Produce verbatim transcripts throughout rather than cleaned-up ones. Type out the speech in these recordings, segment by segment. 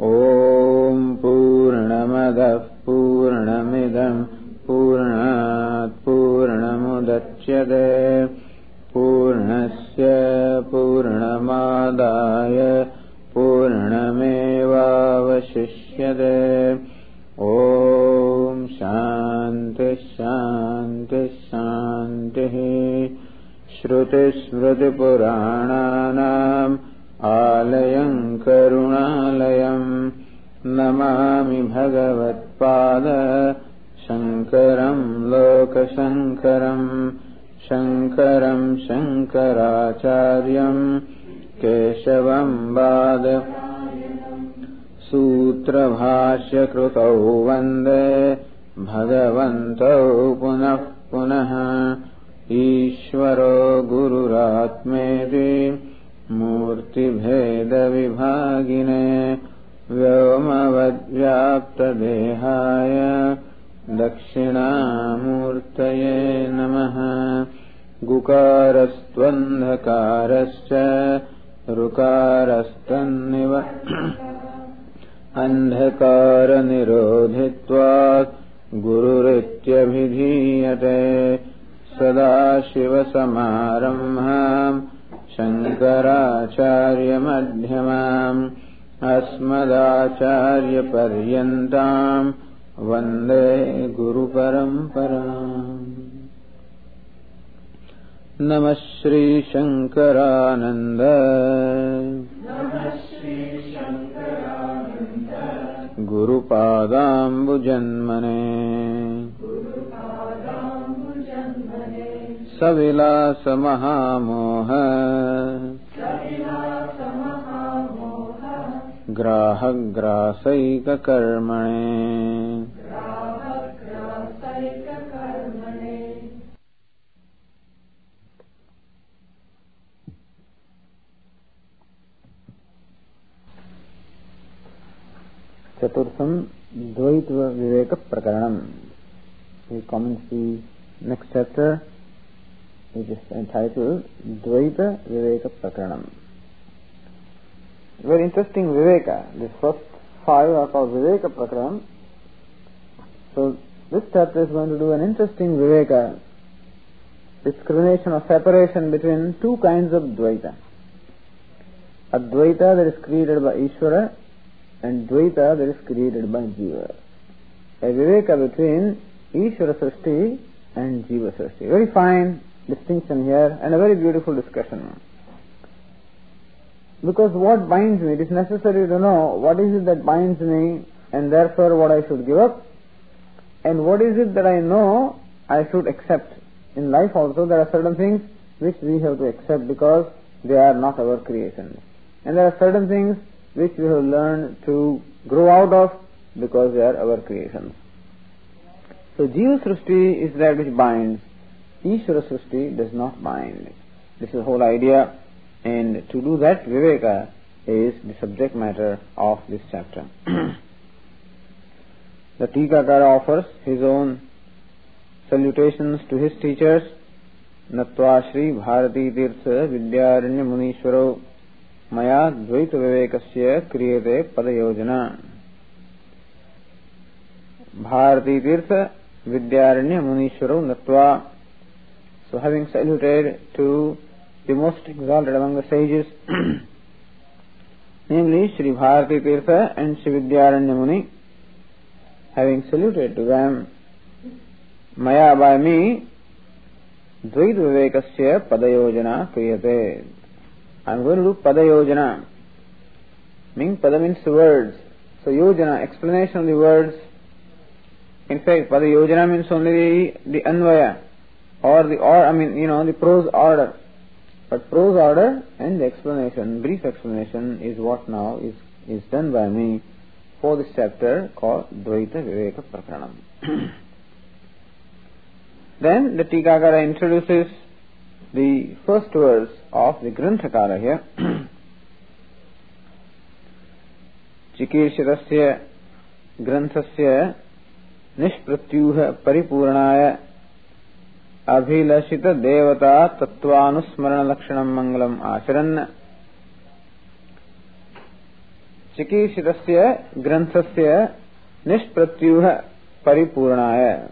ॐ पूर्णमदः पूर्णमिदं पूर्णात् पूर्णमुदच्यते पूर्णस्य पूर्णमादाय पूर्णमेवावशिष्यते। ॐ शान्ति शान्ति शान्तिः। श्रुतिस्मृतिपुराणानाम् आलयं करुणालयं नमामि भगवत्पाद शङ्करं लोकशङ्करं शङ्करं शङ्कराचार्यं केशवं वाद सूत्रभाष्यकृतौ वन्दे भगवन्तौ पुनः पुनः। ईश्वरो गुरुरात्मेति मूर्तिभेदविभागिने व्योमवद्व्याप्तदेहाय दक्षिणामूर्तये नमः। गुकारस्त्वन्धकारश्च ऋकारस्तन्निव अन्धकारनिरोधित्वात् गुरुरित्यभिधीयते। सदाशिवसमारम्भाम् शङ्कराचार्यमध्यमाम् अस्मदाचार्यपर्यन्ताम् वन्दे गुरुपरम्पराम्। नमः श्रीशङ्करानन्द गुरुपादाम्बुजन्मने सविलासमहामोह ग्राहग्रासैककर्मणे। चतुर्थम द्वैत विवेक प्रकरणम। We commence the next chapter, which is entitled Dvaita Viveka Prakaranam. Very interesting Viveka. The first five are called Viveka Prakaranam. So this chapter is going to do an interesting Viveka, discrimination or separation between two kinds of Dvaita. Advaita that is created by Ishvara and Dvaita that is created by Jiva. A Viveka between Ishvara Srishti and Jiva Srishti. Very fine distinction here and a very beautiful discussion. Because what binds me, it is necessary to know what is it that binds me and therefore what I should give up, and what is it that I know I should accept. In life also there are certain things which we have to accept because they are not our creation, and there are certain things which we have learned to grow out of because they are our creations. So Jiva Srishti is that which binds. Ishvara Srishti does not bind. This is the whole idea, and to do that Viveka is the subject matter of this chapter. The Tikakara offers his own salutations to his teachers. Natva Shri Bharati Tirtha Vidyaranya Munishwaro Maya Dvaita Vivekasya Kriyate Padayojana. Bharati Tirtha Vidyaranya Munishwaro Natva. So having saluted to the most exalted among the sages, namely Shri Bharati Tirtha and Shri Vidyaranya Muni, having saluted to them, Maya by me, Dvaita Vivekasya Padayojana Kriyate. I am going to do Padayojana. Meaning Pada means words. So Yojana, explanation of the words. In fact, Padayojana means only the, the Anvaya, or the, or, I mean, you know, the prose order. But prose order and the explanation, brief explanation, is what now is, is done by me for this chapter called Dvaita Viveka Prakaranam. Then the Tikakara introduces the first verse of the Granthakara here. Chikirshirasya Granthasya Nishpratyuha Paripurnaya Abhilashita Devata Tattvanusmarana Lakshanam Mangalam Acharan. चिकीर्षितस्य ग्रंथस्य निष्प्रत्युह paripurnaya.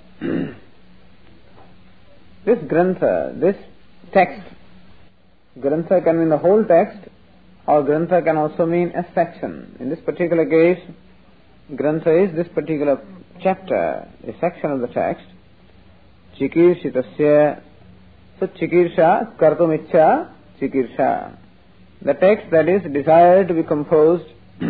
This grantha, this text, grantha can mean the whole text, or grantha can also mean a section. In this particular case, grantha is this particular chapter, a section of the text. Chikirsitasya. So chikirsha, kartum ichcha, chikirsha. The text that is desired to be composed.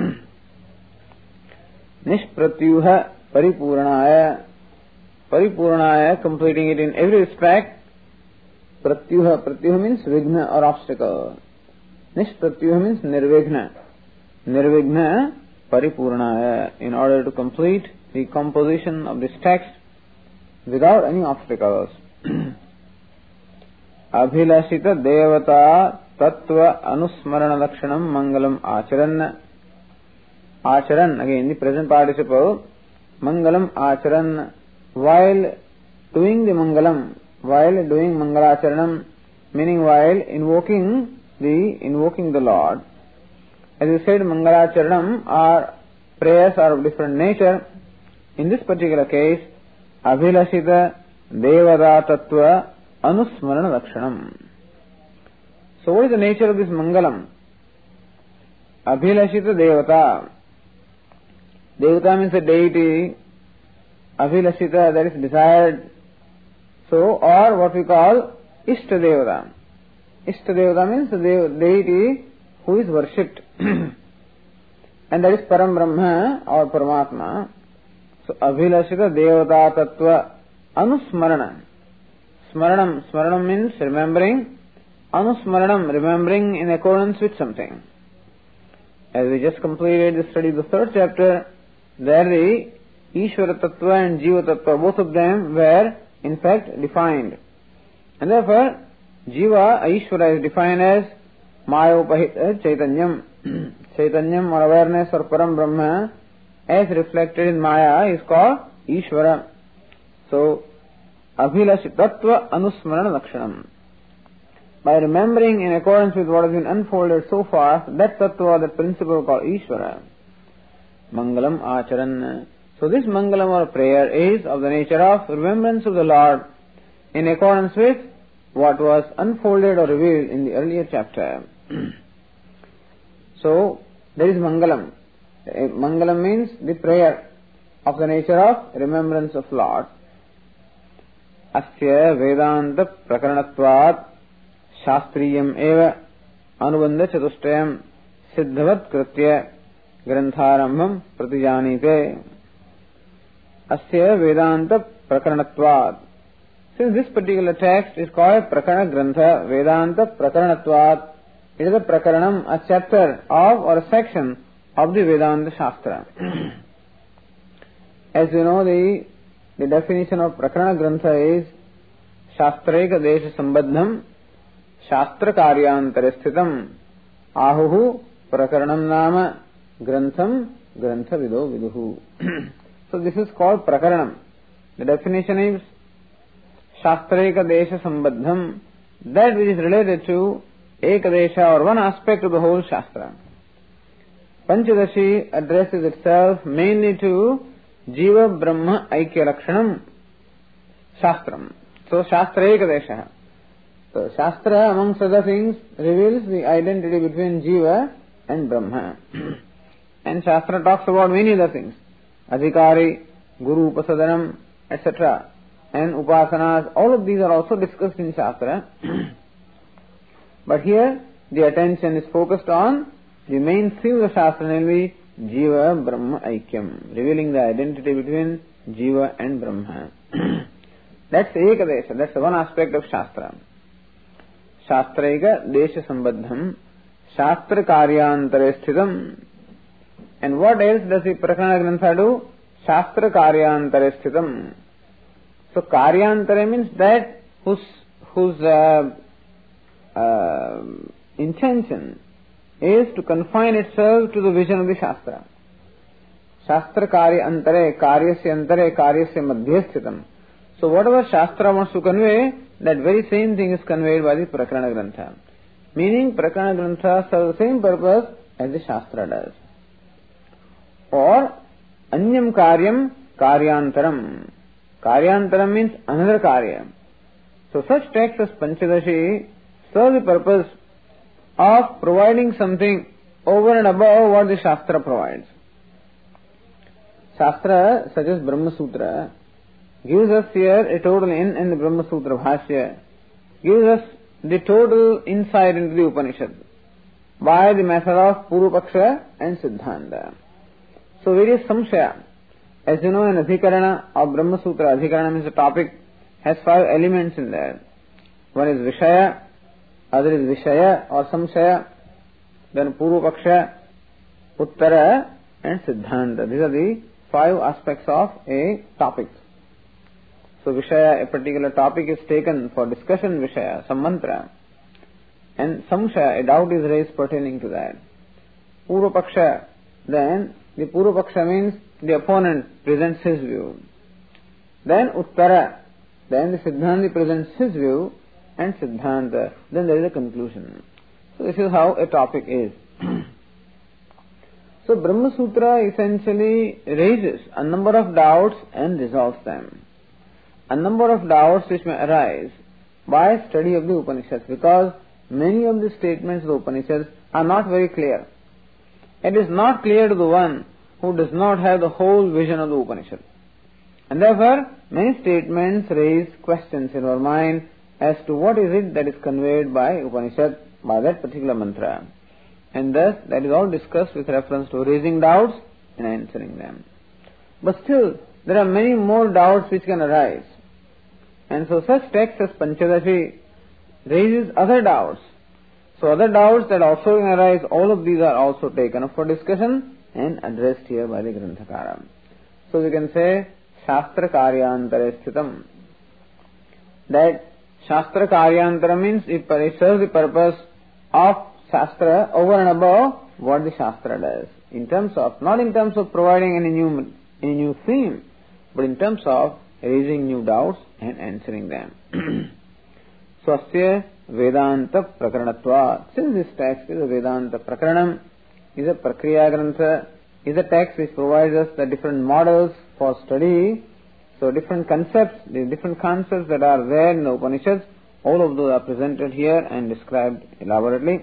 Nishpratyuha paripurnaya. Paripurnaya, completing it in every respect. Pratyuha. Pratyuha means vigna or obstacle. Nishpratyuha means nirvigna. Nirvigna paripurnaya. In order to complete the composition of this text without any obstacles. Abhilashita devata tattva anusmarana lakshanam mangalam acharan. Acharan, again the present participle. Mangalam acharan. While doing the mangalam, while doing mangalacharanam, meaning while invoking the invoking the Lord. As you said, mangalacharanam are prayers are of different nature. In this particular case, abhilashita devata tattva anusmarana lakshanam. So what is the nature of this mangalam? Abhilashita devata. Devata means a deity. Abhilashita, that is desired. So, or what we call Ishta Devata. Ishta Devata means the deity who is worshipped. And that is Param Brahma or Paramatma. So, Abhilashita Devata Tattva Anusmarana. Smaranam. Smaranam means remembering. Anusmaranam, remembering in accordance with something. As we just completed the study of the third chapter, there the Ishvara Tattva and Jiva Tattva, both of them were in fact defined. And therefore, Jiva, Ishvara is defined as Mayopahita Chaitanyam. Chaitanyam or awareness or Param Brahma as reflected in Maya is called Ishvara. So, Abhilash Tattva Anusmarana Lakshanam. By remembering in accordance with what has been unfolded so far, that Tattva, that principle called Ishvara. Mangalam Acharan. So this mangalam or prayer is of the nature of remembrance of the Lord in accordance with what was unfolded or revealed in the earlier chapter. So there is mangalam. Mangalam means the prayer of the nature of remembrance of Lord. Asya Vedanta Prakaranatvat Shastriyam Eva Anubandha Chatushtayam Siddhavat Kritya Grantharambham Pratijanite. Asya Vedanta Prakaranatvat. Since this particular text is called Prakarana Grantha, Vedanta Prakaranatvat, it is a Prakaranam, a chapter of or a section of the Vedanta Shastra. As you know, the, the definition of Prakarana Grantha is Shastraika Desha Sambadham Shastra Karyantare Sthitam Ahuhu Prakaranam Nama Grantham Grantha Vido Viduhu. So this is called Prakaranam. The definition is Shastraika Desha Sambadham, that which is related to Ekadesha or one aspect of the whole Shastra. Panchadashi addresses itself mainly to Jiva Brahma Aikya Lakshanam Shastram. So Shastra Ekadesha. So Shastra, amongst other things, reveals the identity between Jiva and Brahma. And Shastra talks about many other things. Adhikari, Guru Upasadanam, et cetera. And Upasanas, all of these are also discussed in Shastra. But here, the attention is focused on the main theme of Shastra, namely Jiva Brahma Aikyam, revealing the identity between Jiva and Brahma. That's Ekadesha, that's one aspect of Shastra. Shastraika Desha Sambadham, Shastra Karyantare Sthitam. And what else does the Prakarana Grantha do? Shastra Karyantare Sthitam. So Karyantare means that whose, whose uh, uh, intention is to confine itself to the vision of the Shastra. Shastra Karyantare, Karyasya Antare, Karyasya Madhya Sthitam. So whatever Shastra wants to convey, that very same thing is conveyed by the Prakarana Grantha. Meaning Prakarana Grantha serves the same purpose as the Shastra does. or anyam karyam karyantaram. Karyantaram means another karya. So such texts as Panchadashi serve the purpose of providing something over and above what the Shastra provides. Shastra, such as Brahma Sutra, gives us here a total in, and the Brahma Sutra Bhashya gives us the total insight into the Upanishad by the method of Purvapaksha and Siddhanta. So various samshaya. As you know, an Adhikarana of Brahma Sutra, Adhikarana means a topic, has five elements in there. One is Vishaya, other is Vishaya or Samshaya, then Purvapaksha, Uttara and Siddhanta. These are the five aspects of a topic. So Vishaya, a particular topic is taken for discussion, Vishaya, some mantra. And Samshaya, a doubt is raised pertaining to that. Purvapaksha, then the Purvapaksha means the opponent presents his view. Then Uttara, then the Siddhanta presents his view, and Siddhanta, then there is a conclusion. So this is how a topic is. So Brahma Sutra essentially raises a number of doubts and resolves them. A number of doubts which may arise by study of the Upanishads, because many of the statements of the Upanishads are not very clear. It is not clear to the one who does not have the whole vision of the Upanishad. And therefore, many statements raise questions in our mind as to what is it that is conveyed by Upanishad, by that particular mantra. And thus, that is all discussed with reference to raising doubts and answering them. But still, there are many more doubts which can arise. And so such texts as Panchadashi raises other doubts. So other doubts that also can arise, all of these are also taken up for discussion and addressed here by the Granthakara. So we can say, Shastra Karyantara Sthitam. That Shastra Karyantara means it serves the purpose of Shastra over and above what the Shastra does. In terms of, not in terms of providing any new, any new theme, but in terms of raising new doubts and answering them. Swasya Vedanta Prakaranatva. Since this text is a Vedanta Prakaranam, is a Prakriya Grantha, is a text which provides us the different models for study. So different concepts, the different concepts that are there in the Upanishads, all of those are presented here and described elaborately.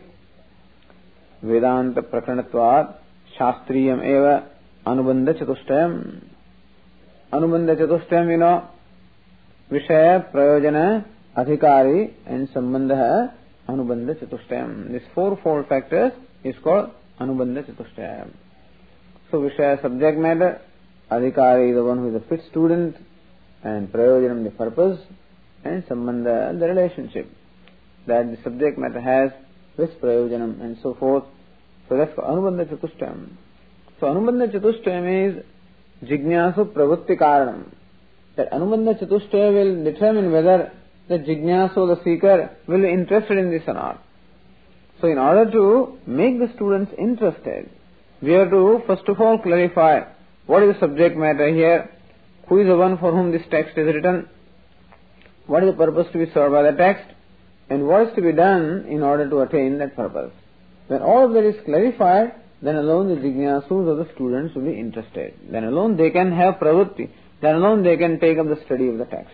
Vedanta Prakaranatva Shastriyam Eva Anubandha Chatushtayam. Anubandha Chatushtayam, you know, Vishaya, Prayojana, Adhikari and Sambandha Anubandha Chatushtayam. These fourfold factors is called Anubandha Chatushtayam. So Vishaya, subject matter, Adhikari, the one who is a fit student, and Prayojanam, the purpose, and Sambandha, the relationship that the subject matter has with Prayojanam and so forth. So that's called Anubandha Chatushtayam. So Anubandha Chatushtayam is Jignasu Pravritti Karanam. That Anubandha Chatushtaya will determine whether the Jignasu, the seeker, will be interested in this or not. So in order to make the students interested, we have to first of all clarify what is the subject matter here, who is the one for whom this text is written, what is the purpose to be served by the text, and what is to be done in order to attain that purpose. When all of that is clarified, then alone the jignasus of the students will be interested. Then alone they can have pravritti. Then alone they can take up the study of the text.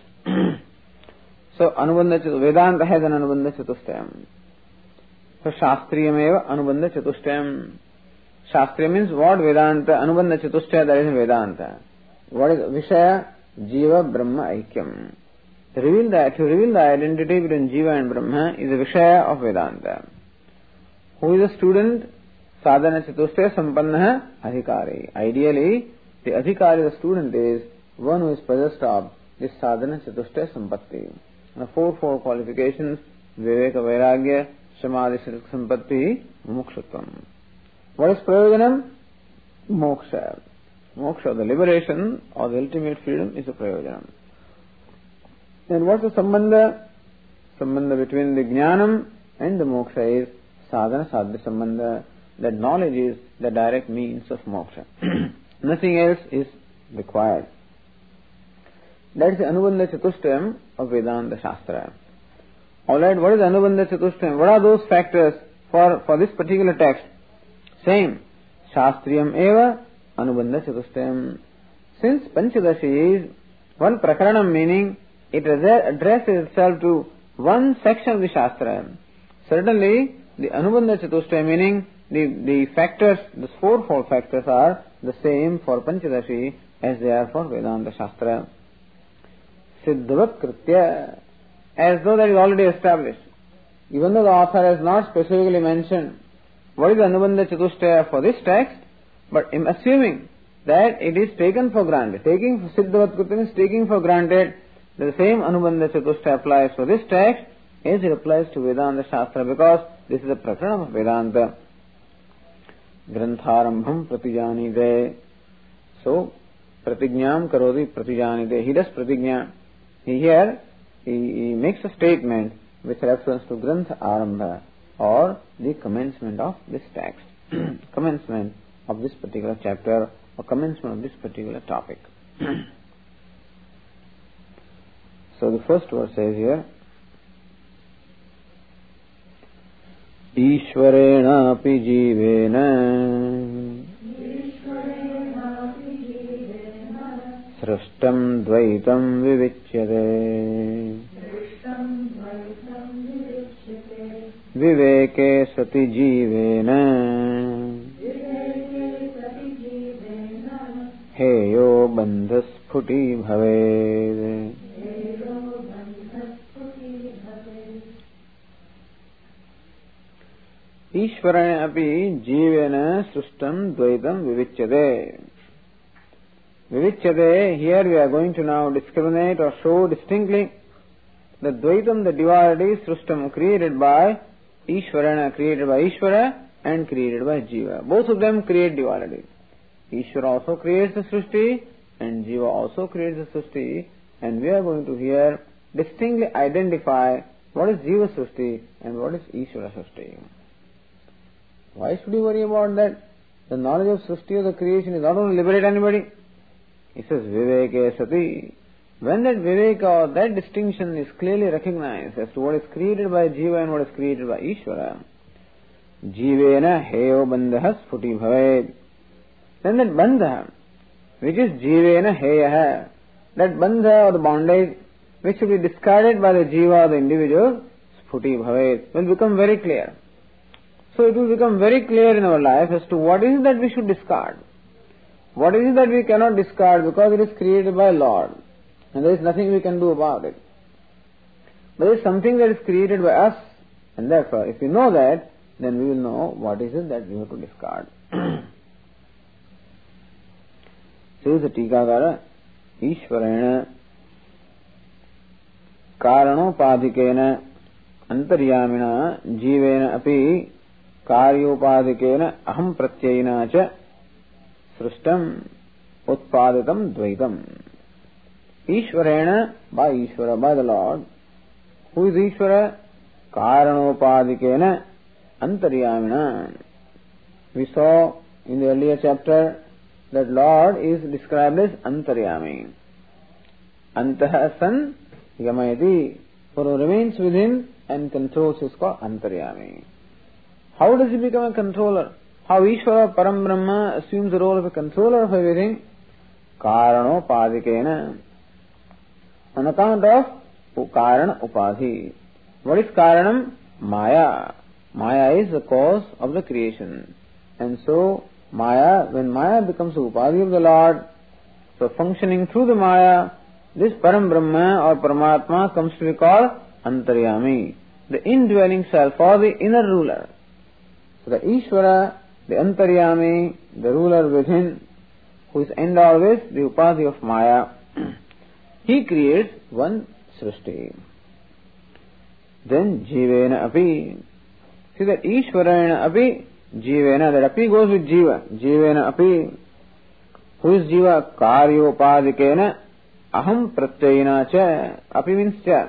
So Anubandha Vedanta has an Anubandha Chatushtayam. So Shastriyam eva Anubandha Chatushtayam. Shastriya means what? Vedanta. Anubandha Chatushtaya, that is in Vedanta. What is Vishaya? Jiva Brahma Aikyam. To reveal that, to reveal the identity between Jiva and Brahma is a Vishaya of Vedanta. Who is a student? Sadhana Chatushtaya Sampanna Adhikari. Ideally, the Adhikari, the student, is one who is possessed of this Sadhana Chatushtaya Sampatti. The four four qualifications: Viveka Vairagya, Samadhi Sampatti, Mokshutvam. What is Prayojanam? Moksha. Moksha, the liberation or the ultimate freedom, is a Prayojanam. And what's the Sambandha? Sambandha between the Jnanam and the Moksha is Sadhana Sadhya Sambandha. That knowledge is the direct means of moksha. Nothing else is required. That is the Anubandha Chatushtayam of Vedanta Shastra. Alright, what is Anubandha Chatushtayam? What are those factors for, for this particular text? Same. Shastriyam eva Anubandha Chatushtayam. Since Panchadashi is one prakaranam, meaning it addresses itself to one section of the Shastra, certainly the Anubandha Chatushtaya, meaning the, the factors, the fourfold factors are the same for Panchadashi as they are for Vedanta Shastra. Siddhavat Kritya, as though that is already established. Even though the author has not specifically mentioned what is Anubandha Chatushtaya for this text, but I am assuming that it is taken for granted. Taking Siddhavat Kritya means taking for granted that the same Anubandha Chatushtaya applies for this text as it applies to Vedanta Shastra, because this is a prakaranam of Vedanta. Grantharambham pratijanite. So, pratignyam karoti pratijanite. He does pratignya. He here, he, he makes a statement with reference to Grantha Arambha, or the commencement of this text, commencement of this particular chapter, or commencement of this particular topic. So the first verse says here, Ishvarena api jivena srishtam dvaitam vivichyate viveke sati jivena heyo bandhasputi bhaved. Ishvarana api jivena srishtam dvaitam vivichyate. Vivichyate, here we are going to now discriminate or show distinctly the dvaitam, the duality, srishtam, created by Ishvarana, created by Ishvara, and created by Jiva. Both of them create duality. Ishvara also creates the Srishti, and Jiva also creates the Srishti, and we are going to here distinctly identify what is Jiva Srishti and what is Ishvara Srishti. Why should you worry about that? The knowledge of Srishti, of the creation, is not going to liberate anybody. It says Viveke Sati. When that Viveka, or that distinction, is clearly recognized as to what is created by Jiva and what is created by Ishvara, Jivena heyo bandhas phuti bhaved. Then that bandha, which is Jivena heyaha, that bandha or the bondage which should be discarded by the Jiva or the individual, phuti bhaved, will become very clear. So it will become very clear in our life as to what is it that we should discard. What is it that we cannot discard because it is created by Lord, and there is nothing we can do about it. But there is something that is created by us, and therefore if we know that, then we will know what is it that we have to discard. Says the Tikakara, Ishvarena Karanopadikena Antaryamina Jivena api Karyopadikena Aham Pratyayina cha Srishtam Utpaditam Dvaitam. Ishvarena, by Ishvara, by the Lord. Who is Ishvara? Karanopadikena Antaryamina. We saw in the earlier chapter that Lord is described as Antaryami. Antaha san yamayati. For who remains within and controls is called Antaryami. How does he become a controller? How Ishvara Param Brahma assumes the role of a controller of everything? Karanopadikena. On account of Karana Upadhi. What is Karanam? Maya. Maya is the cause of the creation. And so, Maya, when Maya becomes the Upadhi of the Lord, so functioning through the Maya, this Param Brahma or Paramatma comes to be called Antaryami, the indwelling self or the inner ruler. So the Ishvara, the Antaryami, the ruler within, who is endowed with the Upadhi of Maya, he creates one Srishti. Then Jivena api. See that Ishvarena api, Jivena, that api goes with Jiva. Jivena api. Who is Jiva? Karyopadikena Aham Pratyayina cha. Api means cha.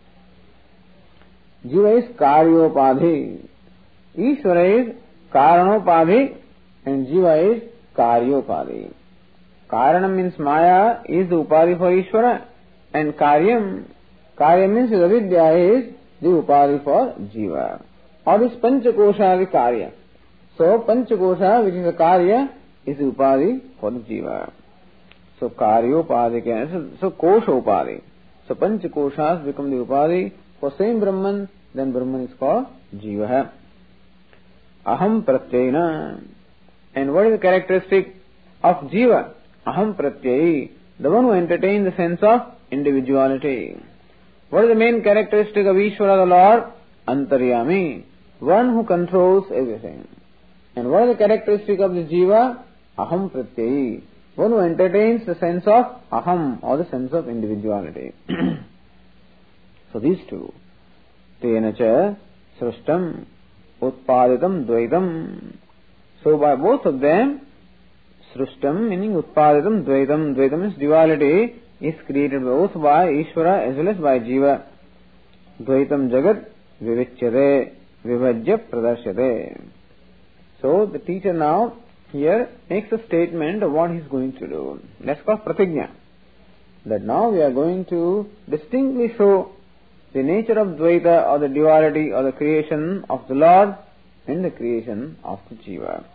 Jiva is Karyopadhi. Ishvara is Karanopadhi and Jiva is Karyopadhi. Karanam means Maya is the Upadhi for Ishvara, and Karyam, Karyam means Avidya is the Upadhi for Jiva. Or this Panchakosha is Karya. So Panchakosha, which is a Karya, is the upadhi for the jiva. So karyopadhi, so, so koshopadhi. So pancha koshas become the upadhi for same Brahman, then Brahman is called jiva. Aham pratyayena. And what is the characteristic of jiva? Aham pratyayi, the one who entertains the sense of individuality. What is the main characteristic of Ishvara, the Lord? Antaryami, one who controls everything. And what is the characteristic of the jiva? Aham pratyayi, one who entertains the sense of aham, or the sense of individuality. So these two. Tena cha srishtam utpaditam dvaitam. So by both of them, srishtam meaning utpaditam dvaitam, dvaitam means duality, is created both by Ishvara as well as by jiva. Dvaitam jagat vivichyate vivajya pradarsyate. So the teacher now here makes a statement of what he is going to do. Let's call pratigna. That now we are going to distinctly show the nature of dvaita, or the duality, or the creation of the Lord and the creation of the jiva.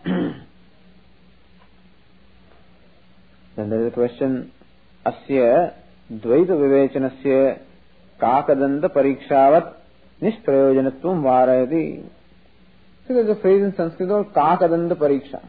Then there is a question, asya dvaita vivechanasya kakadanta parikshavat nishprayojanatvam varayati. So there is a phrase in Sanskrit called kakadanta pariksha.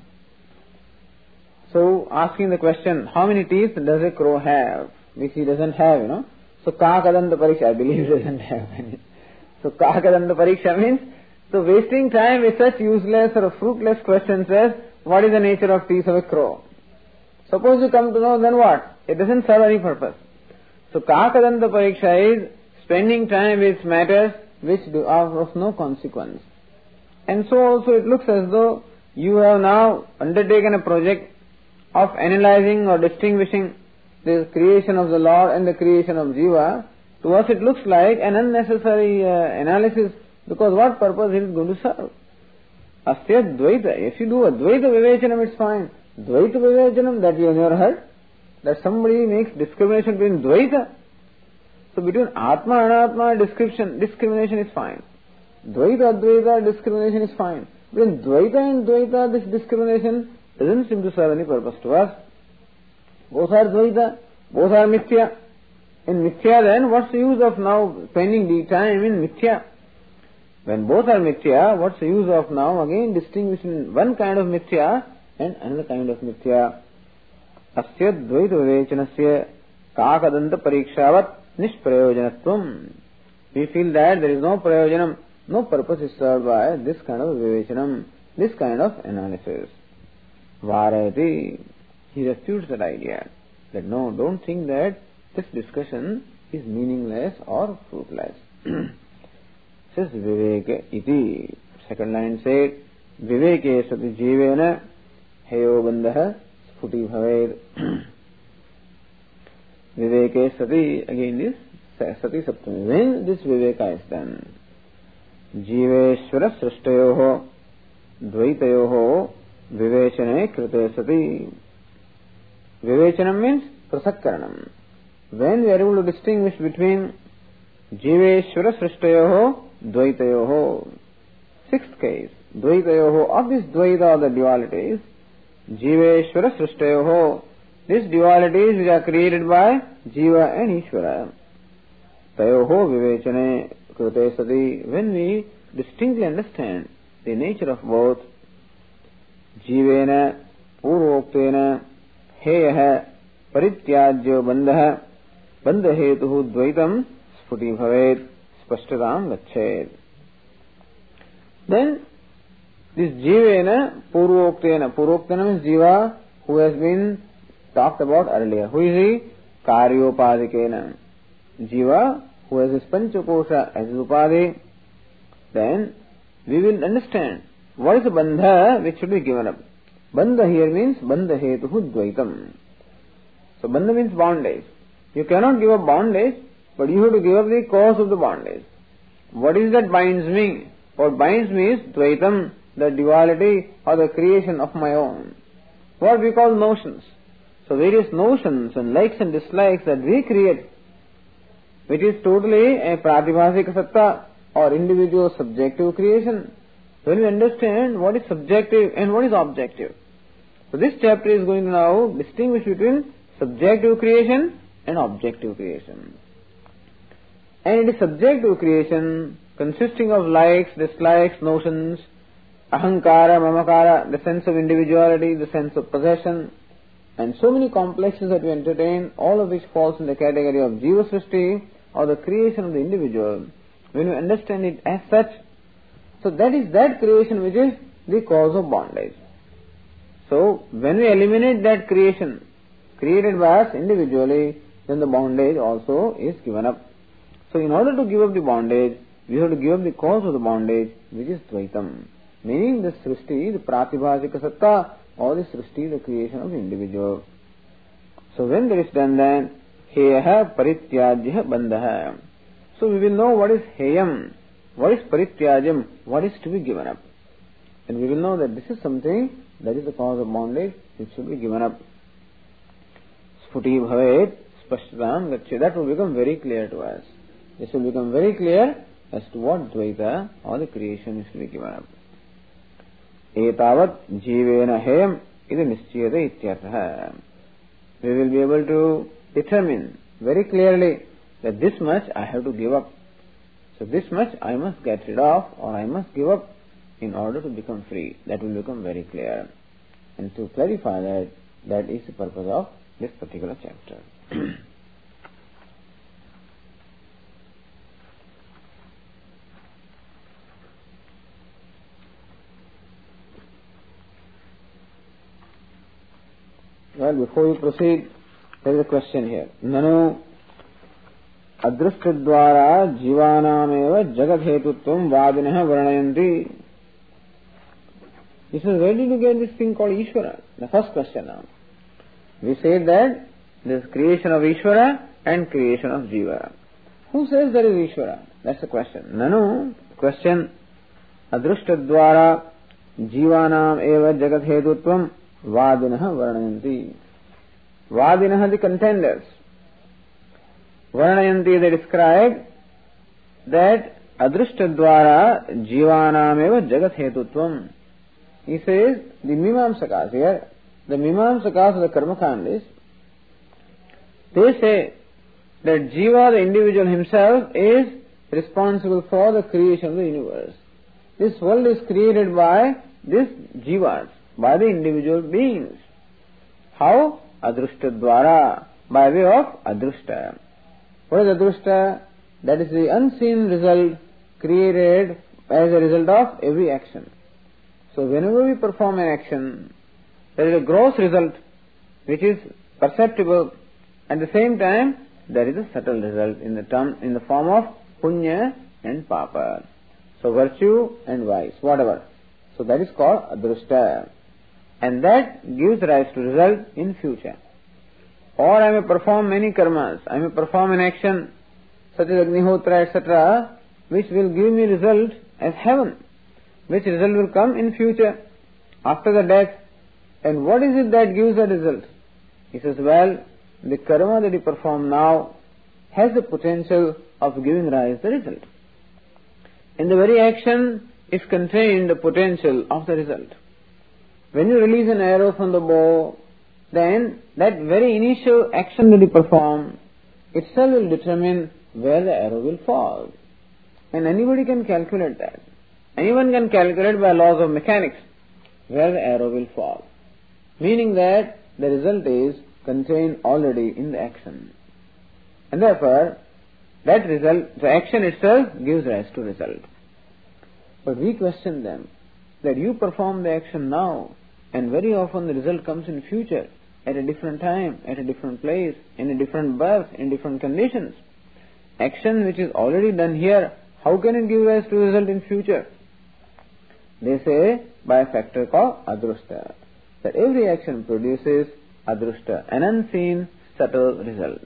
So asking the question, how many teeth does a crow have? Which he doesn't have, you know. So kakadanta pariksha, I believe he doesn't have any. So kakadanta pariksha means, so wasting time with such useless or fruitless questions as, what is the nature of teeth of a crow? Suppose you come to know, then what? It doesn't serve any purpose. So kakadanta pariksha is spending time with matters which are of no consequence. And so also it looks as though you have now undertaken a project of analyzing or distinguishing the creation of the Lord and the creation of jiva. To us it looks like an unnecessary uh, analysis, because what purpose it is going to serve? Asya dvaita. If you do a dvaita vivechanam, it's fine. Dvaita vivechanam, that you have never heard? That somebody makes discrimination between dvaita. So between atma and anatma, description, discrimination is fine. Dvaita, advaita, discrimination is fine. Between dvaita and dvaita, this discrimination doesn't seem to serve any purpose to us. Both are dvaita, both are mithya. In mithya then, what's the use of now spending the time in mithya? When both are mithya, what's the use of now again distinguishing one kind of mithya and another kind of mithya? Asya dvaita vivechanasya kakadanta parikshavat nishprayojanatvam. We feel that there is no prayojanam, no purpose is served by this kind of vivechanam, this kind of analysis. Varayati, he refutes that idea. That no, don't think that this discussion is meaningless or fruitless. Says Viveka iti. Second line said, Viveke sati jivena heyo bandha sputi bhaved. Viveke sati, again this sati saptami. When this Viveka is done, jiveshvara srishtayoho dvaitayoho vivechane krite sati. Vivechanam means prasakkaranam. When we are able to distinguish between jiveshvara srishtayoho dvaitayoho. Sixth case, dvaitayoho, of this dvaita or the dualities, jiveshvara srishtayoho, these dualities which are created by jiva and Ishvara. Tayoho vivechane krute sati. When we distinctly understand the nature of both, jivena purvoktena heya parityajyo bandha bandha hetuhu dvaitam sputi bhaved spashtatam gached. Then this jivena purvoktena, purvoktena means jiva who has been talked about earlier. Who is he? Karyopadikena. Jiva who has his panchakosha as his upadhi. Then we will understand what is the bandha which should be given up. Bandha here means bandha hetuhu dvaitam. So bandha means bondage. You cannot give up bondage, but you have to give up the cause of the bondage. What is that binds me? What binds me is dvaitam, the duality or the creation of my own. What we call notions. So various notions and likes and dislikes that we create, which is totally a pratibhasika satta or individual subjective creation. When we understand what is subjective and what is objective, So this chapter is going to now distinguish between subjective creation and objective creation. And it is subjective creation consisting of likes, dislikes, notions, ahankara, mamakara, the sense of individuality, the sense of possession, and so many complexes that we entertain, all of which falls in the category of Jiva Srishti, or the creation of the individual. When we understand it as such, so that is that creation which is the cause of bondage. So when we eliminate that creation created by us individually, then the bondage also is given up. So in order to give up the bondage, we have to give up the cause of the bondage, which is Dvaitam. Meaning the Srishti, the Pratibhajika Satta, or the Srishti, the creation of the individual. So when that is done, then Heyaha Parityajya Bandhaha. So we will know what is Heyam, what is Parityajam, what is to be given up. And we will know that this is something that is the cause of bondage, which should be given up. Sfuti Bhavet Spashtatam Gacche. That will become very clear to us. This will become very clear as to what Dvaita, or the creation, is to be given up. Etavat Jivena Heyam Ida Nischyata Ityartha. We will be able to determine very clearly that this much I have to give up. So this much I must get rid of, or I must give up in order to become free. That will become very clear. And to clarify that, that is the purpose of this particular chapter. Well, before you proceed, there is a question here. Nanu adrushtadvara jivanameva jagadhetutvam vadinah varanayanti. This is ready to get this thing called Ishvara. The first question now. We said that there is creation of Ishvara and creation of Jiva. Who says there is Ishvara? That's the question. Nanu, question. Adrushtadvara jivanam eva jagadhetutvam Vadinah Varanayanti. Vadinah, the contenders. Varanayanti, they describe that Adrishtadvara Jivanameva Jagat Hetutvam. He says, the Mimamsakas here, the Mimamsakas of the Karmakandis, they say that Jiva, the individual himself, is responsible for the creation of the universe. This world is created by these Jivas, by the individual beings. How? Adrushtadvara, by way of Adrushta. What is Adrushta? That is the unseen result created as a result of every action. So whenever we perform an action, there is a gross result which is perceptible. At the same time, there is a subtle result in the term, in the form of punya and papa. So virtue and vice, whatever. So that is called Adrushta. And that gives rise to result in future. Or I may perform many karmas, I may perform an action such as Agnihotra, et cetera, which will give me result as heaven, which result will come in future, after the death. And what is it that gives the result? He says, well, the karma that you perform now has the potential of giving rise to the result. In the very action is contained the potential of the result. When you release an arrow from the bow, then that very initial action that you perform itself will determine where the arrow will fall. And anybody can calculate that. Anyone can calculate by laws of mechanics where the arrow will fall. Meaning that the result is contained already in the action. And therefore, that result, the action itself gives rise to result. But we question them that you perform the action now, and very often the result comes in future, at a different time, at a different place, in a different birth, in different conditions. Action which is already done here, how can it give rise to result in future? They say by a factor called Adrushta, that every action produces Adrushta, an unseen, subtle result.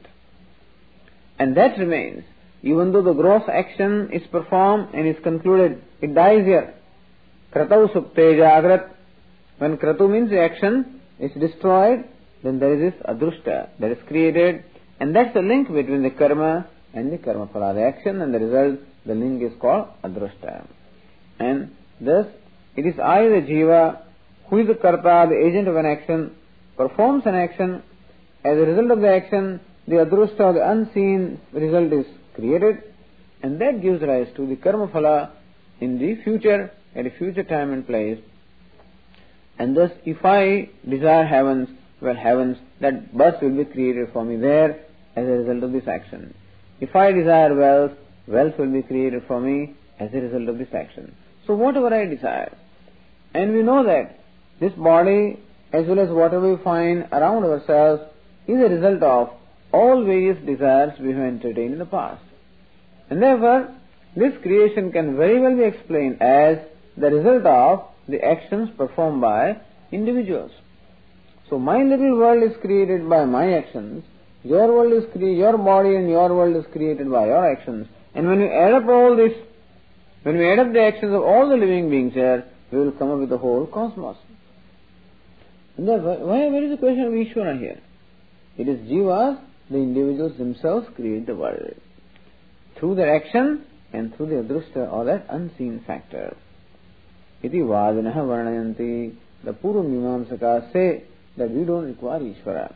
And that remains, even though the gross action is performed and is concluded, it dies here. Kratau supte jagrat. When kratu means the action is destroyed, then there is this adrushta that is created, and that's the link between the karma and the karma phala, the action and the result. The link is called adrushta. And thus, it is I, the jiva, who is the karta, the agent of an action, performs an action. As a result of the action, the adrushta, the unseen result is created, and that gives rise to the karma phala in the future, at a future time and place. And thus, if I desire heavens, well, heavens, that birth will be created for me there as a result of this action. If I desire wealth, wealth will be created for me as a result of this action. So whatever I desire, and we know that this body, as well as whatever we find around ourselves, is a result of all various desires we have entertained in the past. And therefore, this creation can very well be explained as the result of the actions performed by individuals. So my little world is created by my actions, your world is cre- your body and your world is created by your actions. And when we add up all this, when we add up the actions of all the living beings here, we will come up with the whole cosmos. And therefore, why, where is the question of Ishvara here? It is jivas, the individuals themselves create the world through their action and through the adrushta or that unseen factor. Iti vadinaha varnayanti. The Purva Mimamsakas say that we don't require Ishvara.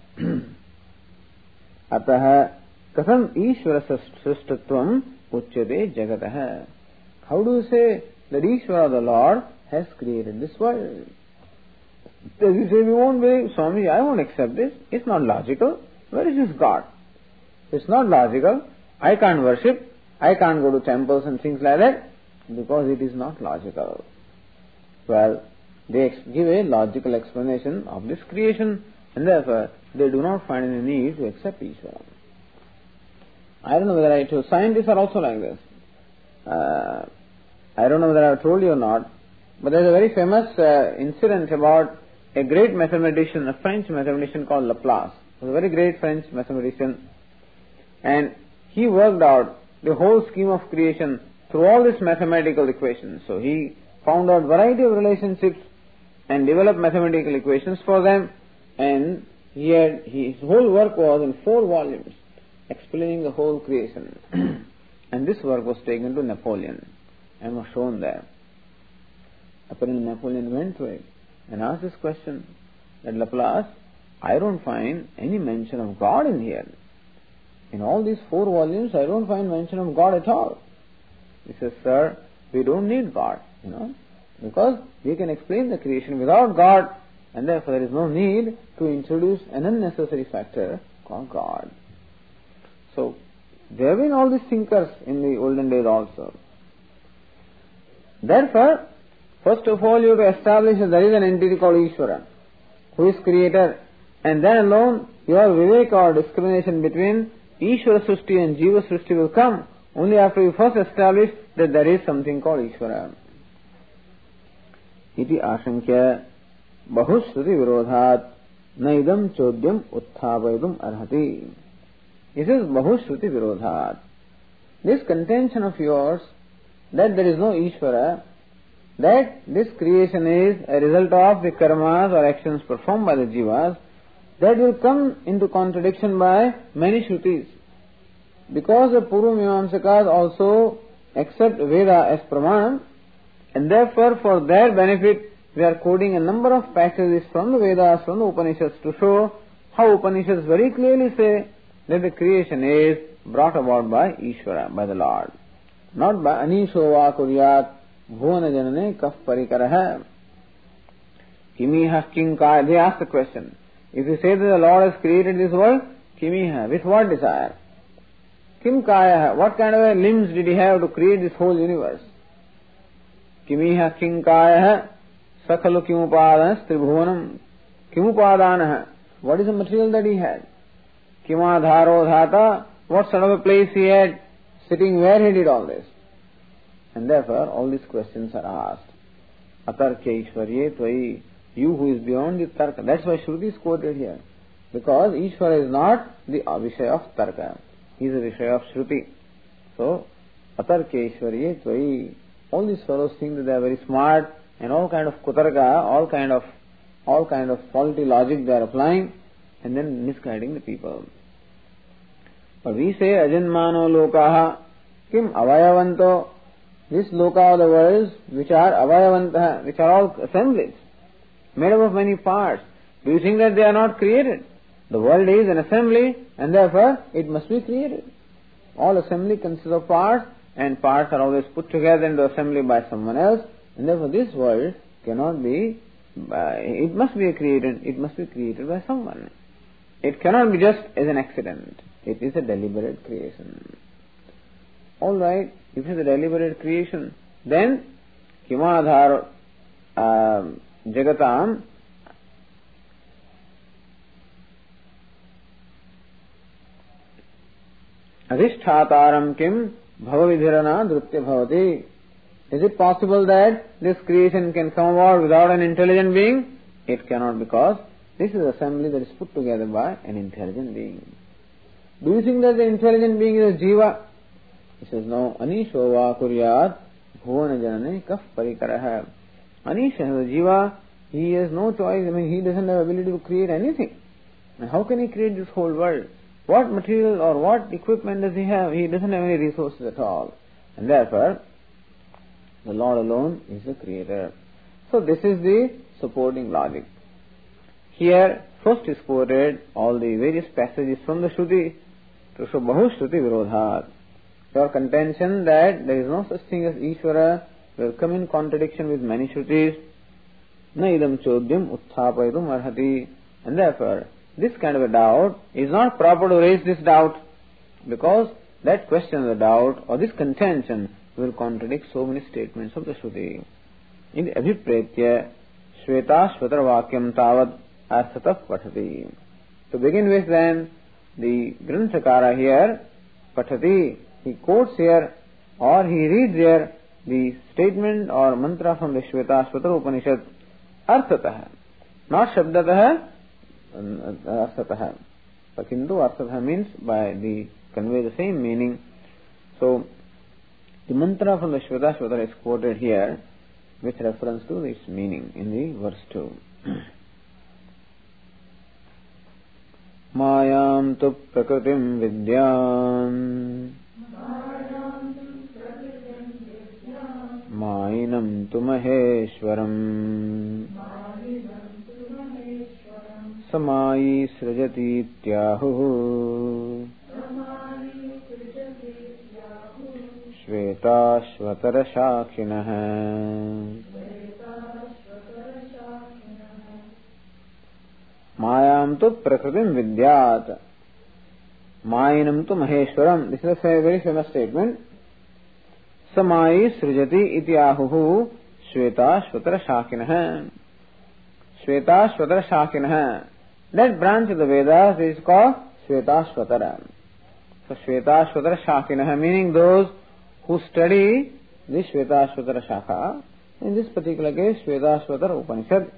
Ataha kasam Ishvara srishtatvam uchyate jagataha. How do you say that Ishvara, the Lord, has created this world? As you say, we won't believe, Swami, I won't accept this. It's not logical. Where is this God? It's not logical. I can't worship. I can't go to temples and things like that because it is not logical. Well, they ex- give a logical explanation of this creation, and therefore they do not find any need to accept Ishvara. I don't know whether I told, scientists are also like this. Uh, I don't know whether I have told you or not, but there is a very famous uh, incident about a great mathematician, a French mathematician called Laplace. He was a very great French mathematician, and he worked out the whole scheme of creation through all these mathematical equations. So he found out variety of relationships and developed mathematical equations for them, and he had, his whole work was in four volumes explaining the whole creation. And this work was taken to Napoleon and was shown there. Apparently Napoleon went to it and asked this question, that Laplace, I don't find any mention of God in here. In all these four volumes, I don't find mention of God at all. He says, sir, we don't need God, you know, because we can explain the creation without God, and therefore there is no need to introduce an unnecessary factor called God. So, there have been all these thinkers in the olden days also. Therefore, first of all you have to establish that there is an entity called Ishvara, who is creator, and then alone your viveka or discrimination between Ishvara Srishti and Jiva Srishti will come only after you first establish that there is something called Ishvara. Iti ashankya bahushruti virodhat naidam chodyam utthapaidum arhati. This is bahushruti virodhat. This contention of yours that there is no Ishvara, that this creation is a result of the karmas or actions performed by the jivas, that will come into contradiction by many shrutis. Because the Purva Mimamsakas also accept Veda as Praman, and therefore for their benefit we are quoting a number of passages from the Vedas, from the Upanishads, to show how Upanishads very clearly say that the creation is brought about by Ishvara, by the Lord, not by Anisho va kuryat bhuvana janane kaf parikaraha. Kimiha kinkaya. They ask the question, if you say that the Lord has created this world, kimiha, with what desire? Kim kaya, what kind of limbs did he have to create this whole universe? Kimiha kinkaya sakhalu kimupadana tribhuvanam kimupadana. What is the material that he had? Kimadharo dhata, what sort of a place he had, sitting where he did all this? And therefore all these questions are asked. Atarkya Ishvarye tvai, you who is beyond the tarka. That's why Shruti is quoted here. Because Ishvara is not the Vishaya of tarka. He is a Vishaya of Shruti. So, Atarkya Ishvarye tvai, all these fellows think that they are very smart and all kind of kutarka, all kind of all kind of faulty logic they are applying and then misguiding the people. But we say ajanmano lokaha kim avayavanto, this loka of the worlds which are avayavantaha, which are all assemblies. made up of many parts. Do you think that they are not created? The world is an assembly, and therefore it must be created. All assembly consists of parts, and parts are always put together into assembly by someone else, and therefore this world cannot be, uh, it must be created, it must be created by someone. It cannot be just as an accident. It is a deliberate creation. Alright, if it is a deliberate creation, then kimadhar uh, jagatam adhisthataram kim bhavavidhirana drutya bhavati. Is it possible that this creation can come about without an intelligent being? It cannot, because this is an assembly that is put together by an intelligent being. Do you think that the intelligent being is a jiva? He says, no. Anisho va kuryat bhuvana janane kaf parikaraha. Anisha is a jiva. He has no choice. I mean, he doesn't have ability to create anything. And how can he create this whole world? What material or what equipment does he have? He doesn't have any resources at all. And therefore, the Lord alone is the creator. So this is the supporting logic. Here, first is quoted all the various passages from the Shruti to show Bahushruti Virodhat. Your contention that there is no such thing as Ishvara will come in contradiction with many Shrutis. Na idam chodyam utthapayitum arhati. And therefore, this kind of a doubt is not proper to raise this doubt, because that question of the doubt or this contention will contradict so many statements of the Shruti. In the Abhipretya, Shveta Shvatra Vakyam Tavad Arthatah Pathati. To begin with, then, the Granthakara here, Pathati, he quotes here or he reads here the statement or mantra from the Shveta Shvatra Upanishad, Arthatah, not Shabdatah, Arthatah. Pakindu Arthatah means by the convey the same meaning. So, the mantra from the Shveta Shvatra is quoted here with reference to its meaning in the verse two. Mayam tu prakritim vidyam Mainam tu maheshwaram Samayi srajati tyahu Shveta Shvatara Shakhinah. Mayam tu prakritim vidyat Mainam tu maheshwaram. This is a very famous statement. Samayi srujati iti ahuhu Shveta Shvatara Shakhinah. Shveta Shvatara Shakhinah. That branch of the Vedas is called Shveta Shvatara. So Shveta Shvatara Shakhinah, meaning those who study this Shveta Shvatara Shakha. In this particular case, Shveta Shvatara Upanishad.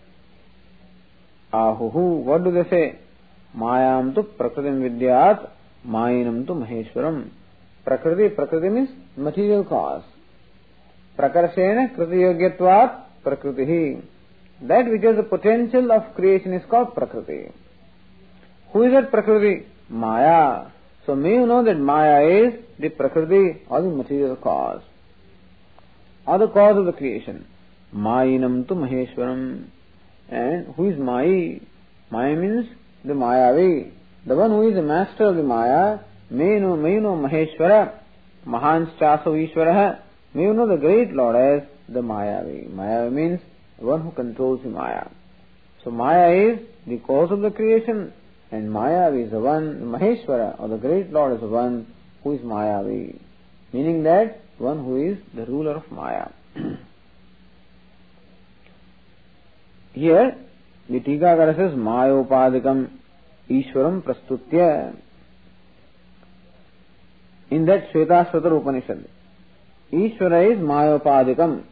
Ahuhu, what do they say? Mayam tu prakritim vidyat Mainam tu maheshwaram. Prakriti, prakriti means material cause. Prakarshena kriti yogyatvat prakritihi. That which has the potential of creation is called prakriti. Who is that prakriti? Maya. So may you know that Maya is the prakriti or the material cause, or the cause of the creation. Mayinam tu maheshwaram. And who is Mayi? Maya means the Mayavi. The one who is the master of the Maya. May you know, may you know Maheshwara. Mahans Chaso Ishvaraha. May you know the great Lord as the Mayavi. Mayavi means the one who controls the Maya. So Maya is the cause of the creation, and Mayavi is the one, Maheshwara or the great Lord is the one who is Mayavi. Meaning that one who is the ruler of Maya. Here, the Tikakara says, Mayopadikam Ishwaram Prastutya. In that Shveta Shvatra Upanishad, Ishvara is Mayopadikam.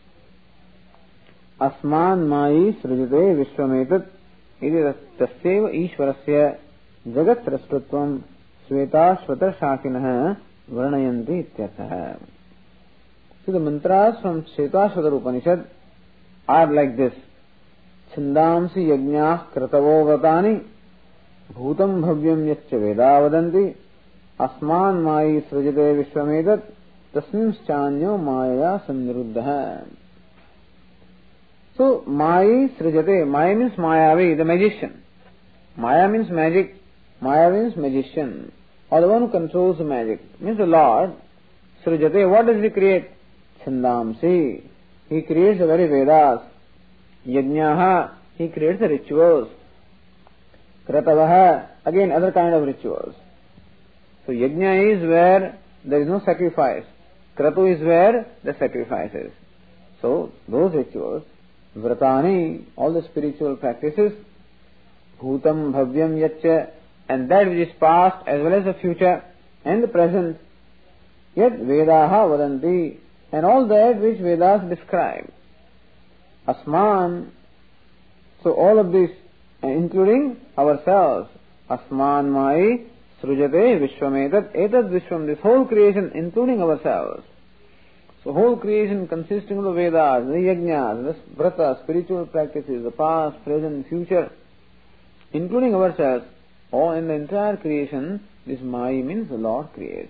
Asman Mayi Srijate Vishwametat. It is Tasyeva Ishvarasya Jagat Srastutvam Shveta Shvatra Shakhinah Varnayanti Ityartha. So the mantras from Shveta Shvatra Upanishad are like this. Chindamsi yajñah kratavo vatani bhutam bhavyam yascha veda vadanti asman mayi srajate vishwamedat tasmim chanyo maya sanniruddha. So, Mai Srijate, Maya means Mayavi, the magician. Maya means magic, Maya means magician, or the one who controls the magic. Means the Lord, Srijate, what does he create? Chandamsi, he creates the very Vedas. Yajnaha, he creates the rituals. Kratavaha, again other kind of rituals. So Yajna is where there is no sacrifice. Kratu is where the sacrifice is. So those rituals, Vratani, all the spiritual practices, Bhutam, Bhavyam, Yaccha, and that which is past as well as the future and the present. Yet Vedaha Vadanti, and all that which Vedas describe. Asman, so all of this, including ourselves. Asman Mai Srujate Vishwametat Etad Vishwam, this whole creation including ourselves. So whole creation consisting of the Vedas, the Yajnas, the Vrata, spiritual practices, the past, present, future, including ourselves, all in the entire creation, this Mai means the Lord creates.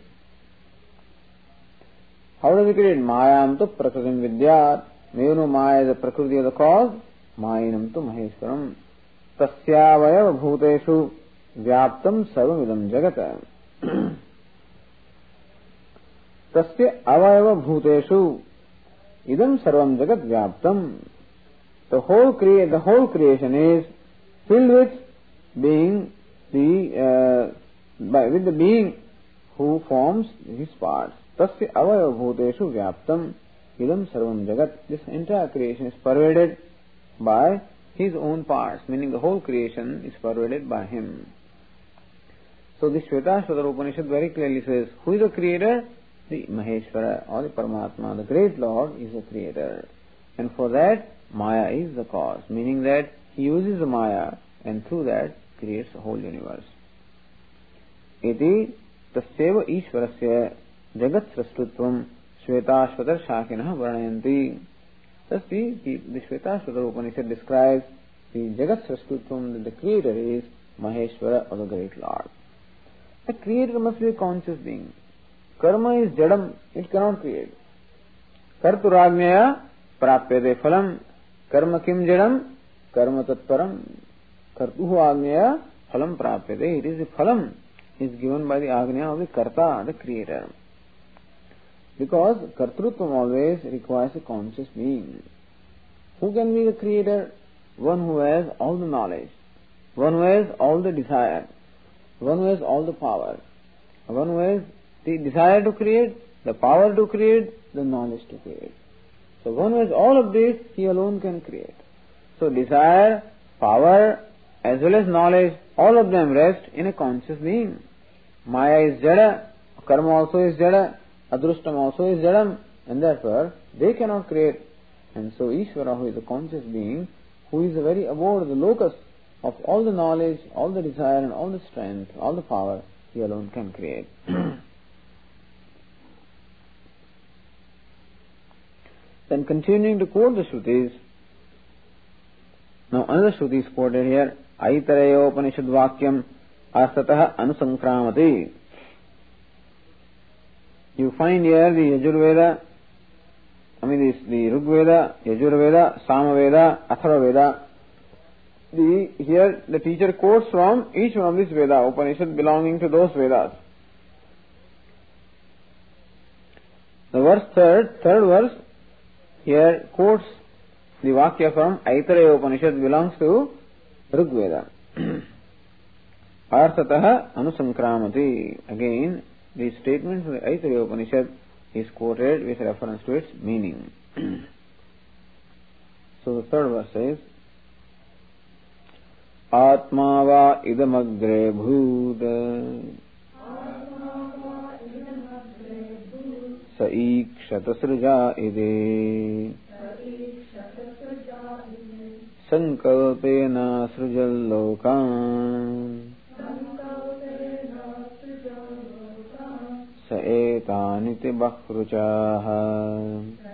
How does he create? Mayam tu prakritim vidyat. You know Maya is the prakriti of the cause. Mayinam tu maheshwaram. Tasyavaya bhuteshu vyaptam sarvamidam jagata. Tasya avayava bhuteshu idam sarvam jagat vyaptam. The whole crea- the whole creation is filled with being the uh, by, with the being who forms his parts. Tasya avayava bhuteshu vyaptam idam sarvam jagat. This entire creation is pervaded by his own parts, meaning the whole creation is pervaded by him. So the Shvetashvatara Upanishad very clearly says, who is the creator? The Maheshwara or the Paramatma, the great Lord is the creator. And for that, Maya is the cause, meaning that he uses the Maya and through that creates the whole universe. Iti tasyeva Ishvarasya jagat srastutvam Shvetashvatara Shakinah Varnayanti. Thus the, the, the Shvetashvatara Upanishad describes the jagat srastutvam, that the creator is Maheshwara or the great Lord. The creator must be a conscious being. Karma is jadam, it cannot create. Karturagnyaya prapyate phalam. Karma kim jadam? Karma tatparam. Kartuhu agnyaya phalam prapyate. It is the phalam is given by the agnya of the karta, the creator. Because kartrutvam always requires a conscious being. Who can be the creator? One who has all the knowledge, one who has all the desire, one who has all the power, one who has the desire to create, the power to create, the knowledge to create. So one who has all of this, he alone can create. So desire, power, as well as knowledge, all of them rest in a conscious being. Maya is jada, karma also is jada, adrustam also is jadam, and therefore they cannot create. And so Ishvara, who is a conscious being, who is the very abode, the locus of all the knowledge, all the desire and all the strength, all the power, he alone can create. Then continuing to quote the Shrutis, now another Shruti is quoted here, Aitareyo Upanishad Vakyam Asatah Anusankramati. You find here the Yajurveda, I mean this, the Rigveda, Yajurveda, Samaveda, Atharvaveda. The, here the teacher quotes from each one of these Veda, Upanishad belonging to those Vedas. The verse third, third verse, here quotes the Vakya from Aitareya Upanishad, belongs to Rigveda. Arthataha Anusankramati. Again, the statement from the Aitareya Upanishad is quoted with reference to its meaning. So the third verse says, Atma va idamagre bhud sa ikshata srija ide sankalpena srijal lokan sa etaniti bakhruchaha.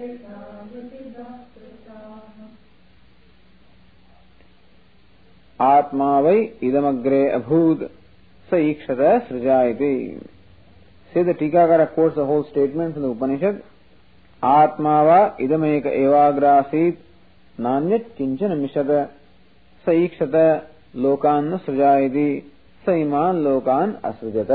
Atma vai idamagre abhud sa ikshata srijayati. Say the Tikakara quotes the whole statement from the Upanishad. Atma va idameka evagrasit नान्यत् किंचन मिषद सईक्षत लोकान् सृजायति सईमान लोकान् असृजत.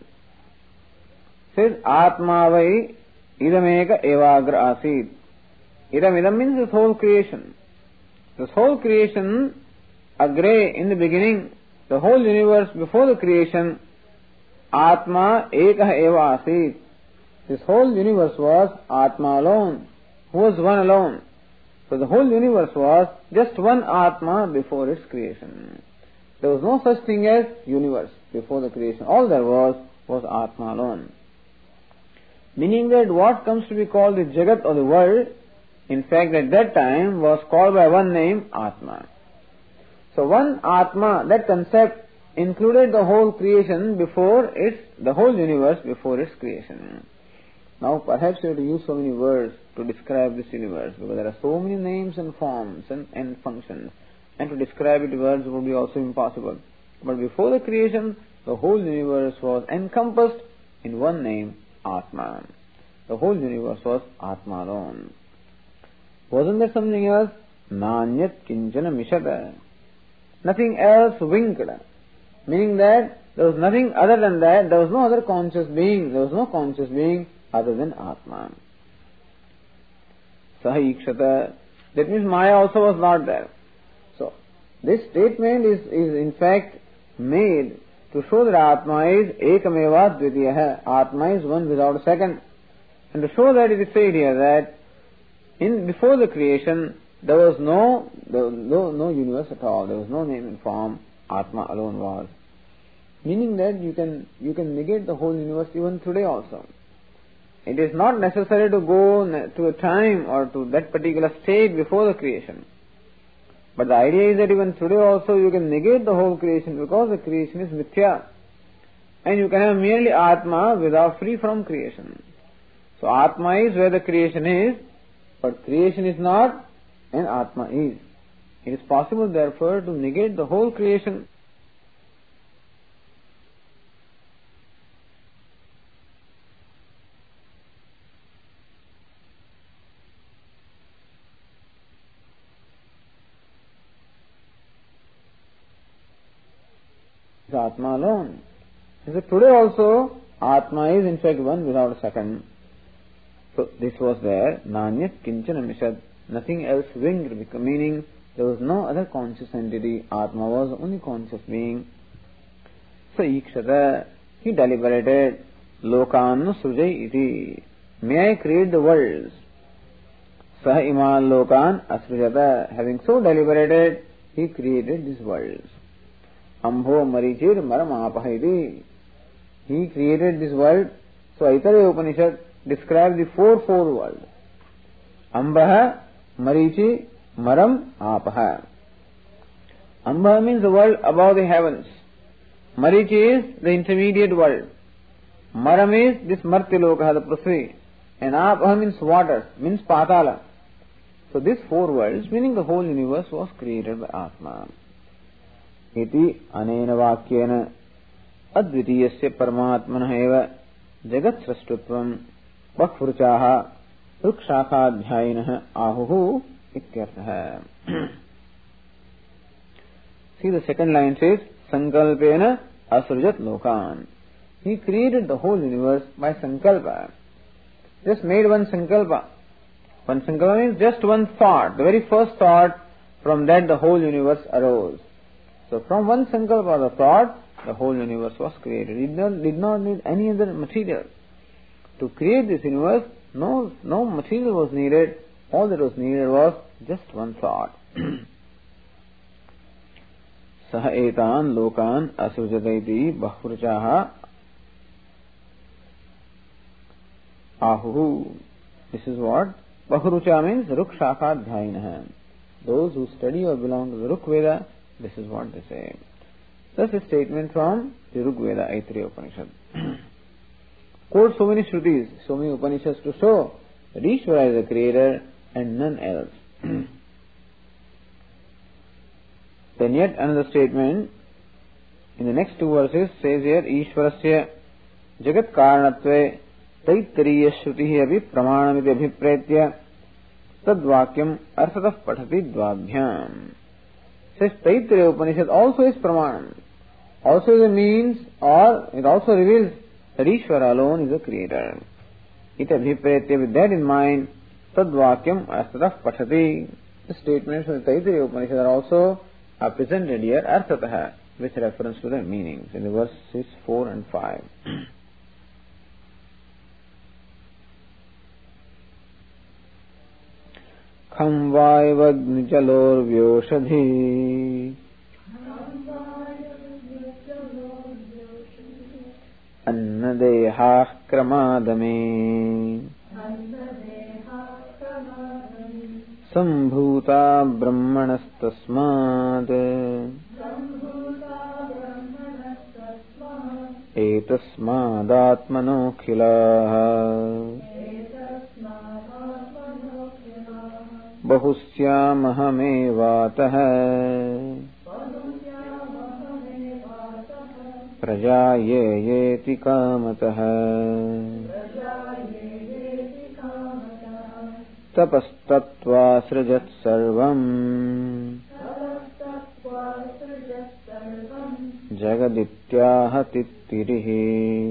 Says Atma vai idameka evagra asid. Idam idam means this whole creation. This whole creation, agre in the beginning, the whole universe before the creation, Atma ekah eva asid. This whole universe was Atma alone, who was one alone. So the whole universe was just one Atma before its creation. There was no such thing as universe before the creation. All there was was Atma alone. Meaning that what comes to be called the Jagat or the world, in fact at that time was called by one name, Atma. So one Atma, that concept included the whole creation before its, the whole universe before its creation. Now perhaps you have to use so many words to describe this universe, because there are so many names and forms and, and functions, and to describe it words would be also impossible. But before the creation, the whole universe was encompassed in one name, Atma. The whole universe was Atma alone. Wasn't there something else? Nanyat kinchana mishada. Nothing else winked. Meaning that there was nothing other than that, there was no other conscious being, there was no conscious being other than Atma. Saha ikshata. That means Maya also was not there. So, this statement is, is in fact made to show that Atma is ekameva dvitiyaha. Atma is one without a second. And to show that it is said here that in before the creation there was no there was no, no universe at all. There was no name and form. Atma alone was. Meaning that you can you can negate the whole universe even today also. It is not necessary to go to a time or to that particular state before the creation. But the idea is that even today also you can negate the whole creation, because the creation is mithya. And you can have merely Atma without free from creation. So Atma is where the creation is, but creation is not and Atma is. It is possible therefore to negate the whole creation. Atma alone. So today also Atma is in fact one without a second. So this was there. Nanyat kinchana mishad. Nothing else winged, meaning there was no other conscious entity. Atma was the only conscious being. So ikshata. He deliberated. Lokan sujai iti. May I create the worlds? Sah iman lokan asrujata. Having so deliberated, he created these worlds. Ambho marichir maramapahidi. He created this world. So Aitareya Upanishad describes the four four worlds. Ambaha, Marichi, Maram, Apaha. Ambaha means the world above the heavens. Marichi is the intermediate world. Maram is this Martiloka, the Prithvi. And Apaha means water, means Patala. So these four worlds, meaning the whole universe, was created by Atma. Iti anena vakyena advitiyasya paramatmanah eva jagat srashtutvam bakhvruchaha rukshakadhyayinah ahuhu ityartha. See, the second line says sankalpena asrujat lokan. He created the whole universe by sankalpa. Just made one sankalpa. One sankalpa means just one thought. The very first thought, from that the whole universe arose. So from one sankalpa, the thought, the whole universe was created. It did not, did not need any other material. To create this universe, no, no material was needed. All that was needed was just one thought. Saha etan lokan asujadaiti bahvruchaha ahuhu. This is what? Bahvrucha means rukshakadhyayinah. Those who study or belong to the Ruk Veda, this is what they say. That's a statement from the Ruk Veda, Aitareya Upanishad. Quote so many Shrutis, so many Upanishads to show that Ishvara is the creator and none else. Then yet another statement in the next two verses says here, Ishvarasya jagat karanatve taittariya shrutihi abhi pramanamiti abhipretya tadvakyam arthatah pathati dvabhyam. Says Taittiriya Upanishad also is pramanam, also is a means, or it also reveals that Ishvara alone is the creator. Ita abhiprayatya, with that in mind, tadvakyam arthatah pathati. The statements of the Taittiriya Upanishad are also are presented here arthatah, with reference to their meanings in the verses four and five. Kham vaivagni jalor vyoshadhi annadehah kramadame sambhuta brahmanastasmad etasmādatmanokhilah bahusyāmahamevatah prajāyeyeti kāmatah tapastatvā srajat sarvam jagadityaha tittirihi.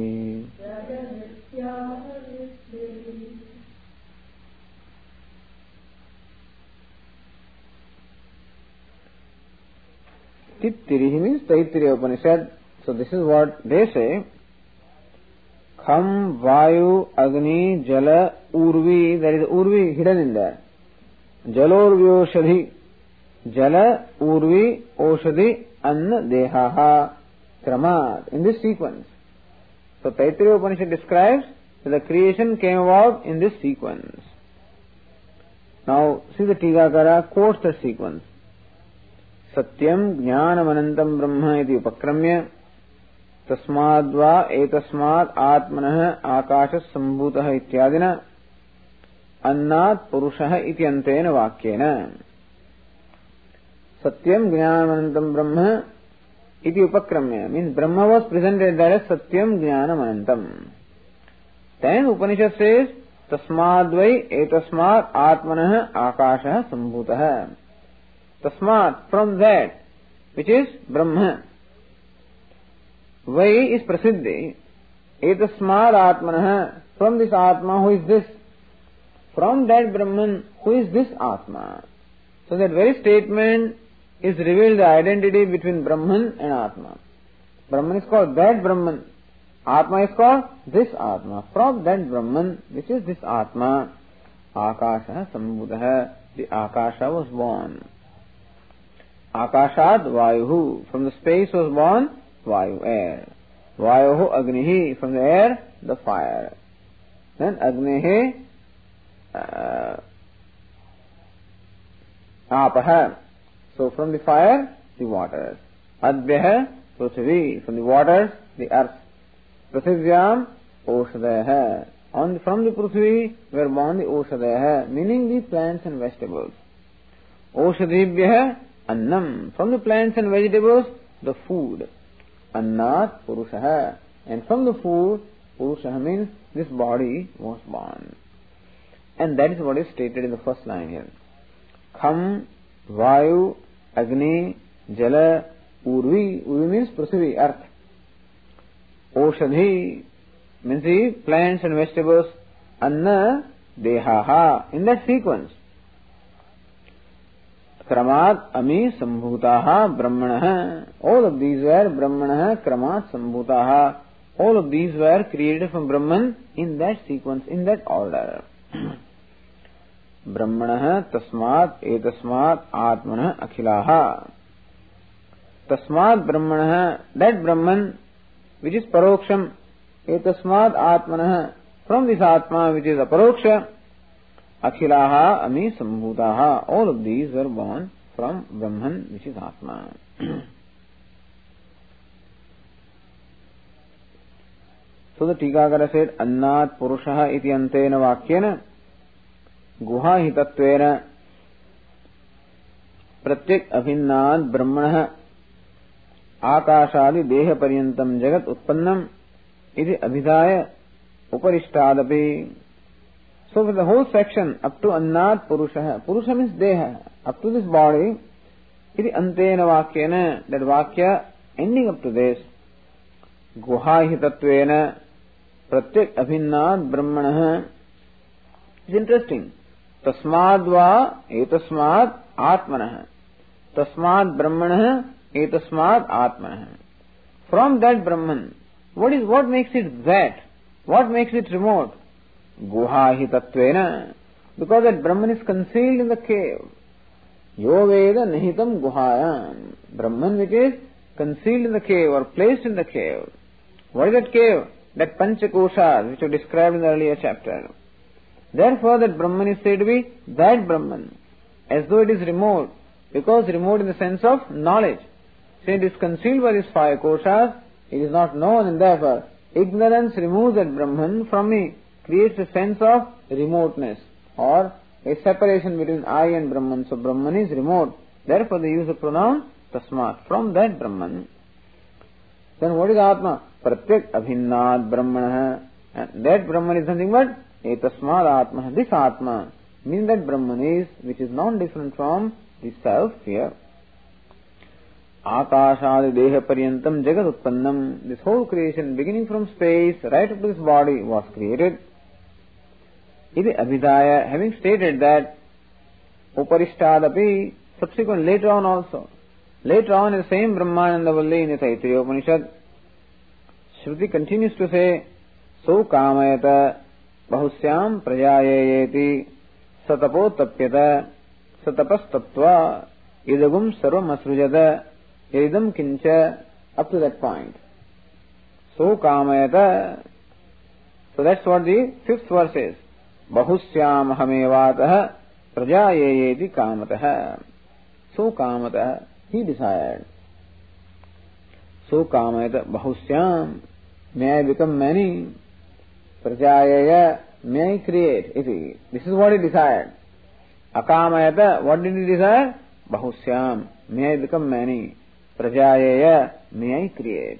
Tittirihi means Taittiriya Upanishad. So this is what they say. Kham, Vayu, Agni, Jala, Urvi. There is Urvi hidden in there. Jalor Vyoshadhi. Jala, Urvi, Oshadhi, Anna, Dehaha, Kramat. In this sequence. So Taittiriya Upanishad describes that the creation came about in this sequence. Now see the Tigakara quotes the sequence. Satyam Jnanam Anantam Brahma iti upakramya tasmadva etasmad atmanah akashas sambhutah ityadina annat purushah iti antena vakyena. Satyam Jnanam Anantam Brahma iti upakramya means Brahma was presented there as Satyam Jnanam Anantam. Then Upanishad says tasmadvai etasmad atmanah akashah sambhutah. Tasmat, from that which is Brahma. Vai is prasiddhi. Etasmad atmanah, from this Atma, who is this? From that Brahman, who is this Atma? So that very statement is revealed the identity between Brahman and Atma. Brahman is called that Brahman. Atma is called this Atma. From that Brahman, which is this Atma, Akasha Sambhudah, the Akasha was born. Akashad Vayuhu, from the space was born Vayu, air. Vayuhu Agnihi, from the air, the fire. Then Agnihi uh, Apaha, so from the fire, the waters. Adbhyah Prithvi, from the waters, the earth. Prithivyam Oshadaha, on from the Prithvi were born the Oshadaha, meaning the plants and vegetables. Oshadibhyah Annam, from the plants and vegetables, the food. Annat Purushaha, and from the food, Purushaha means this body was born. And that is what is stated in the first line here. Kham, Vayu, Agni, Jala, Urvi. Urvi means Prithvi, earth. Oshadhi means the plants and vegetables. Anna, Dehaha, in that sequence. Kramat, Ami, Sambhutaha, Brahmanaha. All of these were Brahmanaha, Kramat, Sambhutaha. All of these were created from Brahman in that sequence, in that order. Brahmanaha, Tasmat, Etasmat, Atmana, Akhilaha. Tasmat, Brahmanaha, that Brahman which is Paroksham. Etasmat, Atmanaha, from this Atma which is Aparoksha. Akhilaha, Ami, Sambhutaha. All of these were born from Brahman, which is Atma. So the Tikakara said, Annat Purushaha iti antena vakyena guha hitatvena pratyek abhinnad brahmanaha akashadi deha paryantam jagat utpannam iti abhidaya uparishthadapi. So for the whole section up to Annat Purusha, Purusha means Deha, up to this body, iti antena vakyena, that vakya ending up to this, Guhahi Tattvena, Pratyak Abhinnat Brahmanah. It's interesting. Tasmadva etasmad atmanah. Tasmad Brahmanah etasmad atmanah. From that Brahman, what is what makes it that? What makes it remote? Guhahi Tattvena. Because that Brahman is concealed in the cave. Yo Veda Nihitam Guhayam. Brahman which is concealed in the cave or placed in the cave. What is that cave? That Panchakoshas which were described in the earlier chapter. Therefore that Brahman is said to be that Brahman, as though it is remote, because remote in the sense of knowledge. Since it is concealed by these five koshas, it is not known, and therefore ignorance removes that Brahman from me, creates a sense of remoteness or a separation between I and Brahman. So Brahman is remote. Therefore they use the pronoun Tasmat, from that Brahman. Then what is Atma? Pratyak Abhinnat Brahmanah. And that Brahman is nothing but Etasmad Atma. This Atma means that Brahman is, which is non-different from the self here. Akashadi Deha Paryantam Jagat Utpannam. This whole creation, beginning from space right up to this body, was created. Iti Abhidaya, having stated that, Uparistadapi, subsequent later on also. Later on, in the same Brahmananda Valli in the Taittiriya Upanishad, Shruti continues to say, So Kamayata Bahusyam Prajayayeti Satapo Tapyata Satapas Tattva Idagum Sarvam Asrujada Idam Kincha, up to that point. So Kamayata. So that's what the fifth verse is. Bahusyam Hamevataha Prajayayeti Kamataha. So Kamataha, he desired. So Kamayata Bahusyam, may I become many. Prajayaya, may I create. Iti. This is what he desired. Akamayata, what did he desire? Bahusyam, may I become many. Prajayaya, may I create.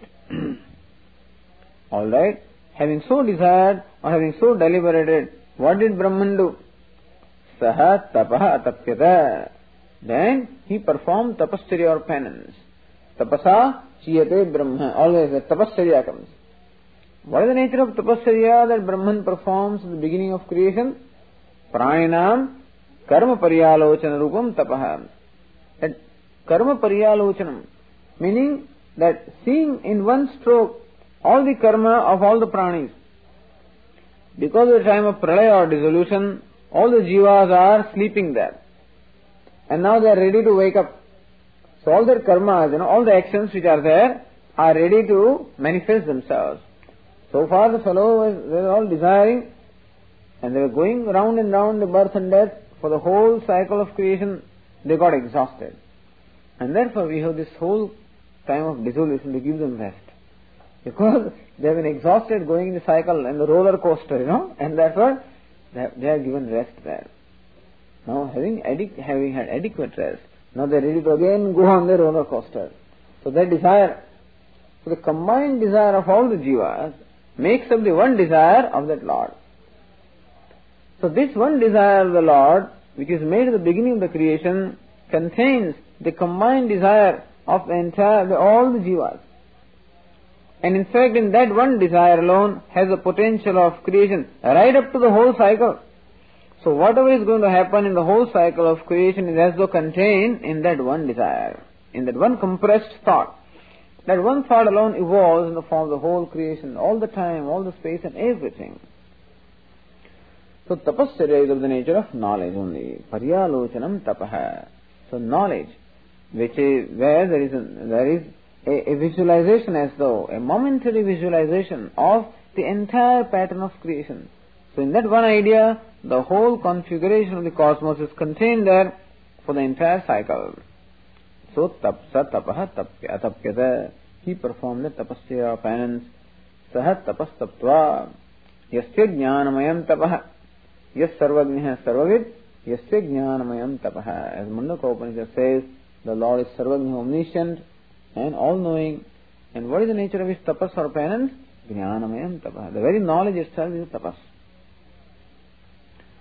Alright. Having so desired or having so deliberated, what did Brahman do? Saha tapaha atapyata. Then he performed tapasya or penance. Tapasa chiyate Brahma. Always a tapasya comes. What is the nature of tapasya that Brahman performs at the beginning of creation? Praninam karma paryalochana rupam tapaha. That karma paryalochanam, meaning that seeing in one stroke all the karma of all the pranis. Because at the time of pralaya or dissolution, all the jivas are sleeping there. And now they are ready to wake up. So all their karmas, you know, all the actions which are there are ready to manifest themselves. So far the fellow was, they were all desiring, and they were going round and round the birth and death for the whole cycle of creation. They got exhausted. And therefore we have this whole time of dissolution to give them rest. Because they have been exhausted going in the cycle and the roller coaster, you know, and therefore they are given rest there. Now having, adequ- having had adequate rest, now they are ready to again go on the roller coaster. So their desire, so the combined desire of all the jivas makes up the one desire of that Lord. So this one desire of the Lord, which is made at the beginning of the creation, contains the combined desire of the entire, the, all the jivas. And in fact, in that one desire alone has the potential of creation right up to the whole cycle. So whatever is going to happen in the whole cycle of creation is as though contained in that one desire, in that one compressed thought. That one thought alone evolves in the form of the whole creation, all the time, all the space and everything. So tapasya is of the nature of knowledge only. Paryalochanam tapaha. So knowledge, which is where there is a, there is a, a visualization, as though a momentary visualization of the entire pattern of creation. So in that one idea, the whole configuration of the cosmos is contained there for the entire cycle. So tapsa tapaha tapya atapyata. He performed the tapasya of penance. Saha tapas taptva. Yasya jnanamayam tapaha. Yas sarvagniha sarvavid. Yasya jnanamayam tapaha. As Mundaka Upanishad says, the Lord is sarvagniha, omniscient and all-knowing. And what is the nature of his tapas or penance? Jnanamayam tapaha. The very knowledge itself is tapas.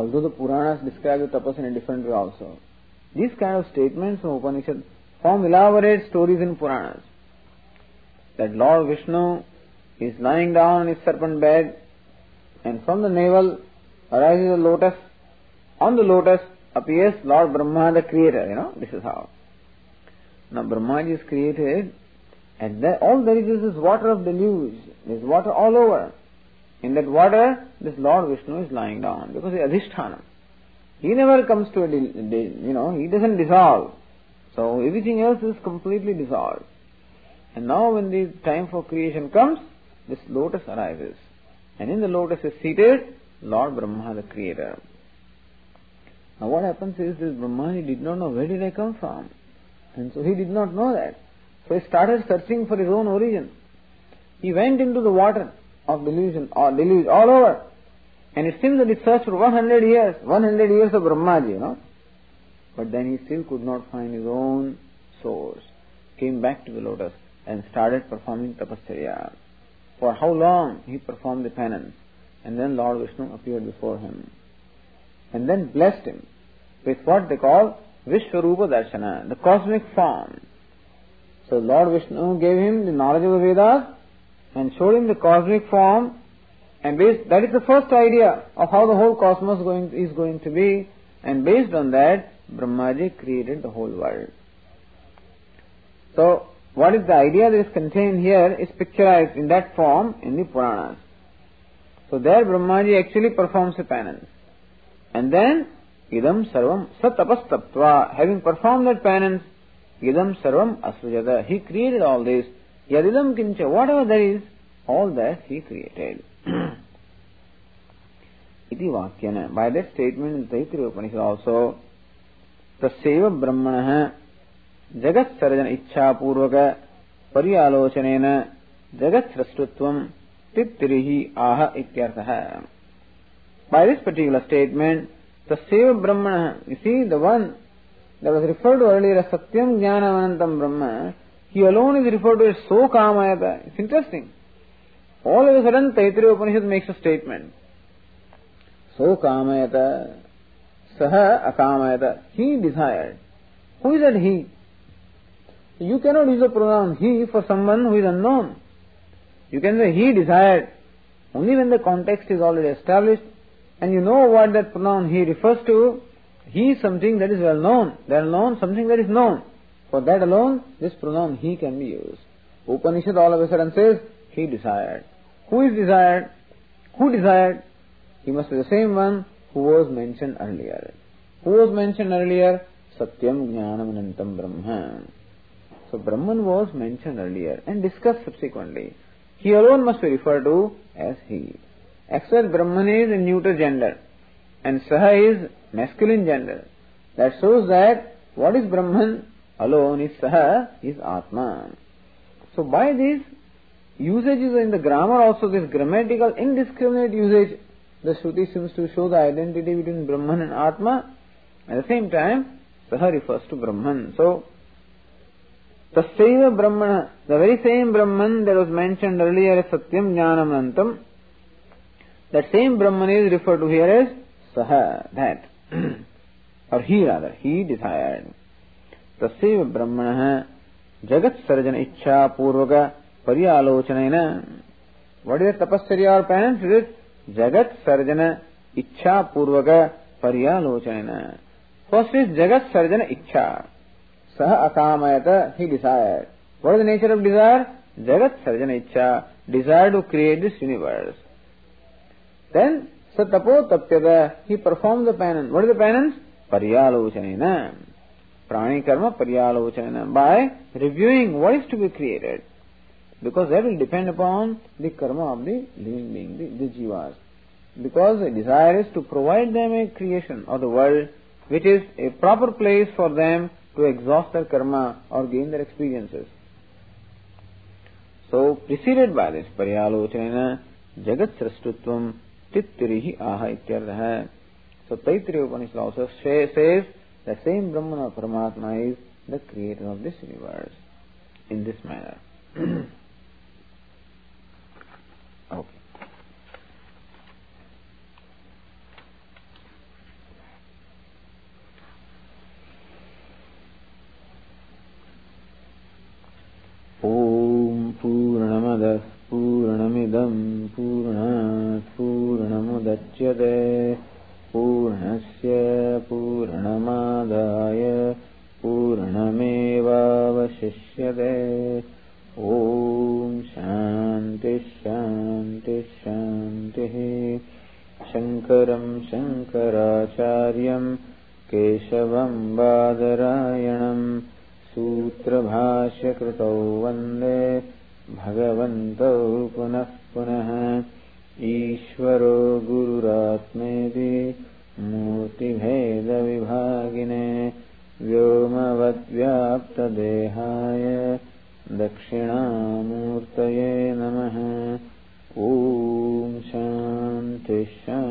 although the Puranas describe the tapas in a different way also. These kind of statements from Upanishad form elaborate stories in Puranas. That Lord Vishnu is lying down on his serpent bed, and from the navel arises a lotus. On the lotus appears Lord Brahma, the creator, you know, this is how. Now Brahmaji is created, and there, all there is is this water of deluge. There is water all over. In that water, this Lord Vishnu is lying down, because he is Adhisthana. He never comes to a, you know, he doesn't dissolve. So everything else is completely dissolved. And now when the time for creation comes, this lotus arises. And in the lotus is seated Lord Brahma, the creator. Now what happens is this Brahmani did not know where did I come from. And so he did not know that. So he started searching for his own origin. He went into the water of delusion or deluge all over. And it seems that he searched for one hundred years, one hundred years of Brahmaji, you know. But then he still could not find his own source. Came back to the lotus and started performing tapasya. For how long he performed the penance. And then Lord Vishnu appeared before him. And then blessed him with what they call Vishwarupa Darshana, the cosmic form. So Lord Vishnu gave him the knowledge of the Vedas and showed him the cosmic form. And based, that is the first idea of how the whole cosmos going, is going to be. And based on that, Brahmaji created the whole world. So, what is the idea that is contained here is picturized in that form in the Puranas. So there Brahmaji actually performs a penance. And then, idam sarvam satapastaptva, having performed that penance, idam sarvam asrujata, he created all this. Yadidam kincha, whatever there is, all that he created. Iti vakyana. By that statement in Taittiriya Upanishad also, Tasyeva Brahmanaha Jagat Sarjana Ichha Purvaka Paryalochanena Jagat Srastutvam Tittirihi Aha Ityarthaha. By this particular statement, Tasyeva Brahmanaha, you see the one that was referred to earlier as Satyam Jnanavanantam Brahma, he alone is referred to as So Kamayata. It's interesting. All of a sudden, Taittiriya Upanishad makes a statement. So kamayata, saha akamayata. He desired. Who is that he? You cannot use the pronoun he for someone who is unknown. You can say he desired only when the context is already established and you know what that pronoun he refers to. He is something that is well known. Well known, something that is known. For that alone, this pronoun he can be used. Upanishad all of a sudden says, he desired. Who is desired? Who desired? He must be the same one who was mentioned earlier. Who was mentioned earlier? Satyam Jnanam Anantam Brahma. So Brahman was mentioned earlier and discussed subsequently. He alone must be referred to as he. Except Brahman is a neuter gender and Saha is masculine gender. That shows that what is Brahman alone is Saha, is Atma. So by this usages in the grammar also, this grammatical indiscriminate usage, the Shruti seems to show the identity between Brahman and Atma. At the same time, Saha refers to Brahman. So, Tasyeva Brahmana, the very same Brahman that was mentioned earlier as Satyam Jnanam Anantam, that same Brahman is referred to here as Saha, that. Or he rather, he desired. Tasyeva Brahmana Jagat Sarjana Ichha Purvaka Paryalochanena. What is the tapasya or penance? It is Jagat Sarjana Ichha Purvaka Paryalochanena. First is Jagat Sarjana Ichha. Saha Akamayata, he desired. What is the nature of desire? Jagat Sarjana Ichha, desire to create this universe. Then, Satapo Tapyada, he performed the penance. What is the penance? Paryalochanena. Prani Karma Paryalochanena. By reviewing what is to be created. Because that will depend upon the karma of the living being, the, the jivas. Because the desire is to provide them a creation of the world which is a proper place for them to exhaust their karma or gain their experiences. So, preceded by this, Paryalochanena Jagat Srastutvam Tittirihi Aha Ityarthaha. So, Taittiriya Upanishad also says the same Brahman or Paramatma is the creator of this universe in this manner. Okay. इदं पूर्णात् पूर्णमुदच्यते पूर्णस्य पूर्णमादाय पूर्णमेवावशिष्यते। ॐ शान्ति शान्ति शान्तिः। शङ्करं शङ्कराचार्यं केशवं बादरायणं सूत्रभाष्यकृतौ वन्दे भगवन्तौ पुनः पुनः। ईश्वरो गुरुरात्मेति मूर्तिभेदविभागिने व्योमवद्व्याप्तदेहाय दक्षिणामूर्तये नमः। ॐ शान्ति शान्ति।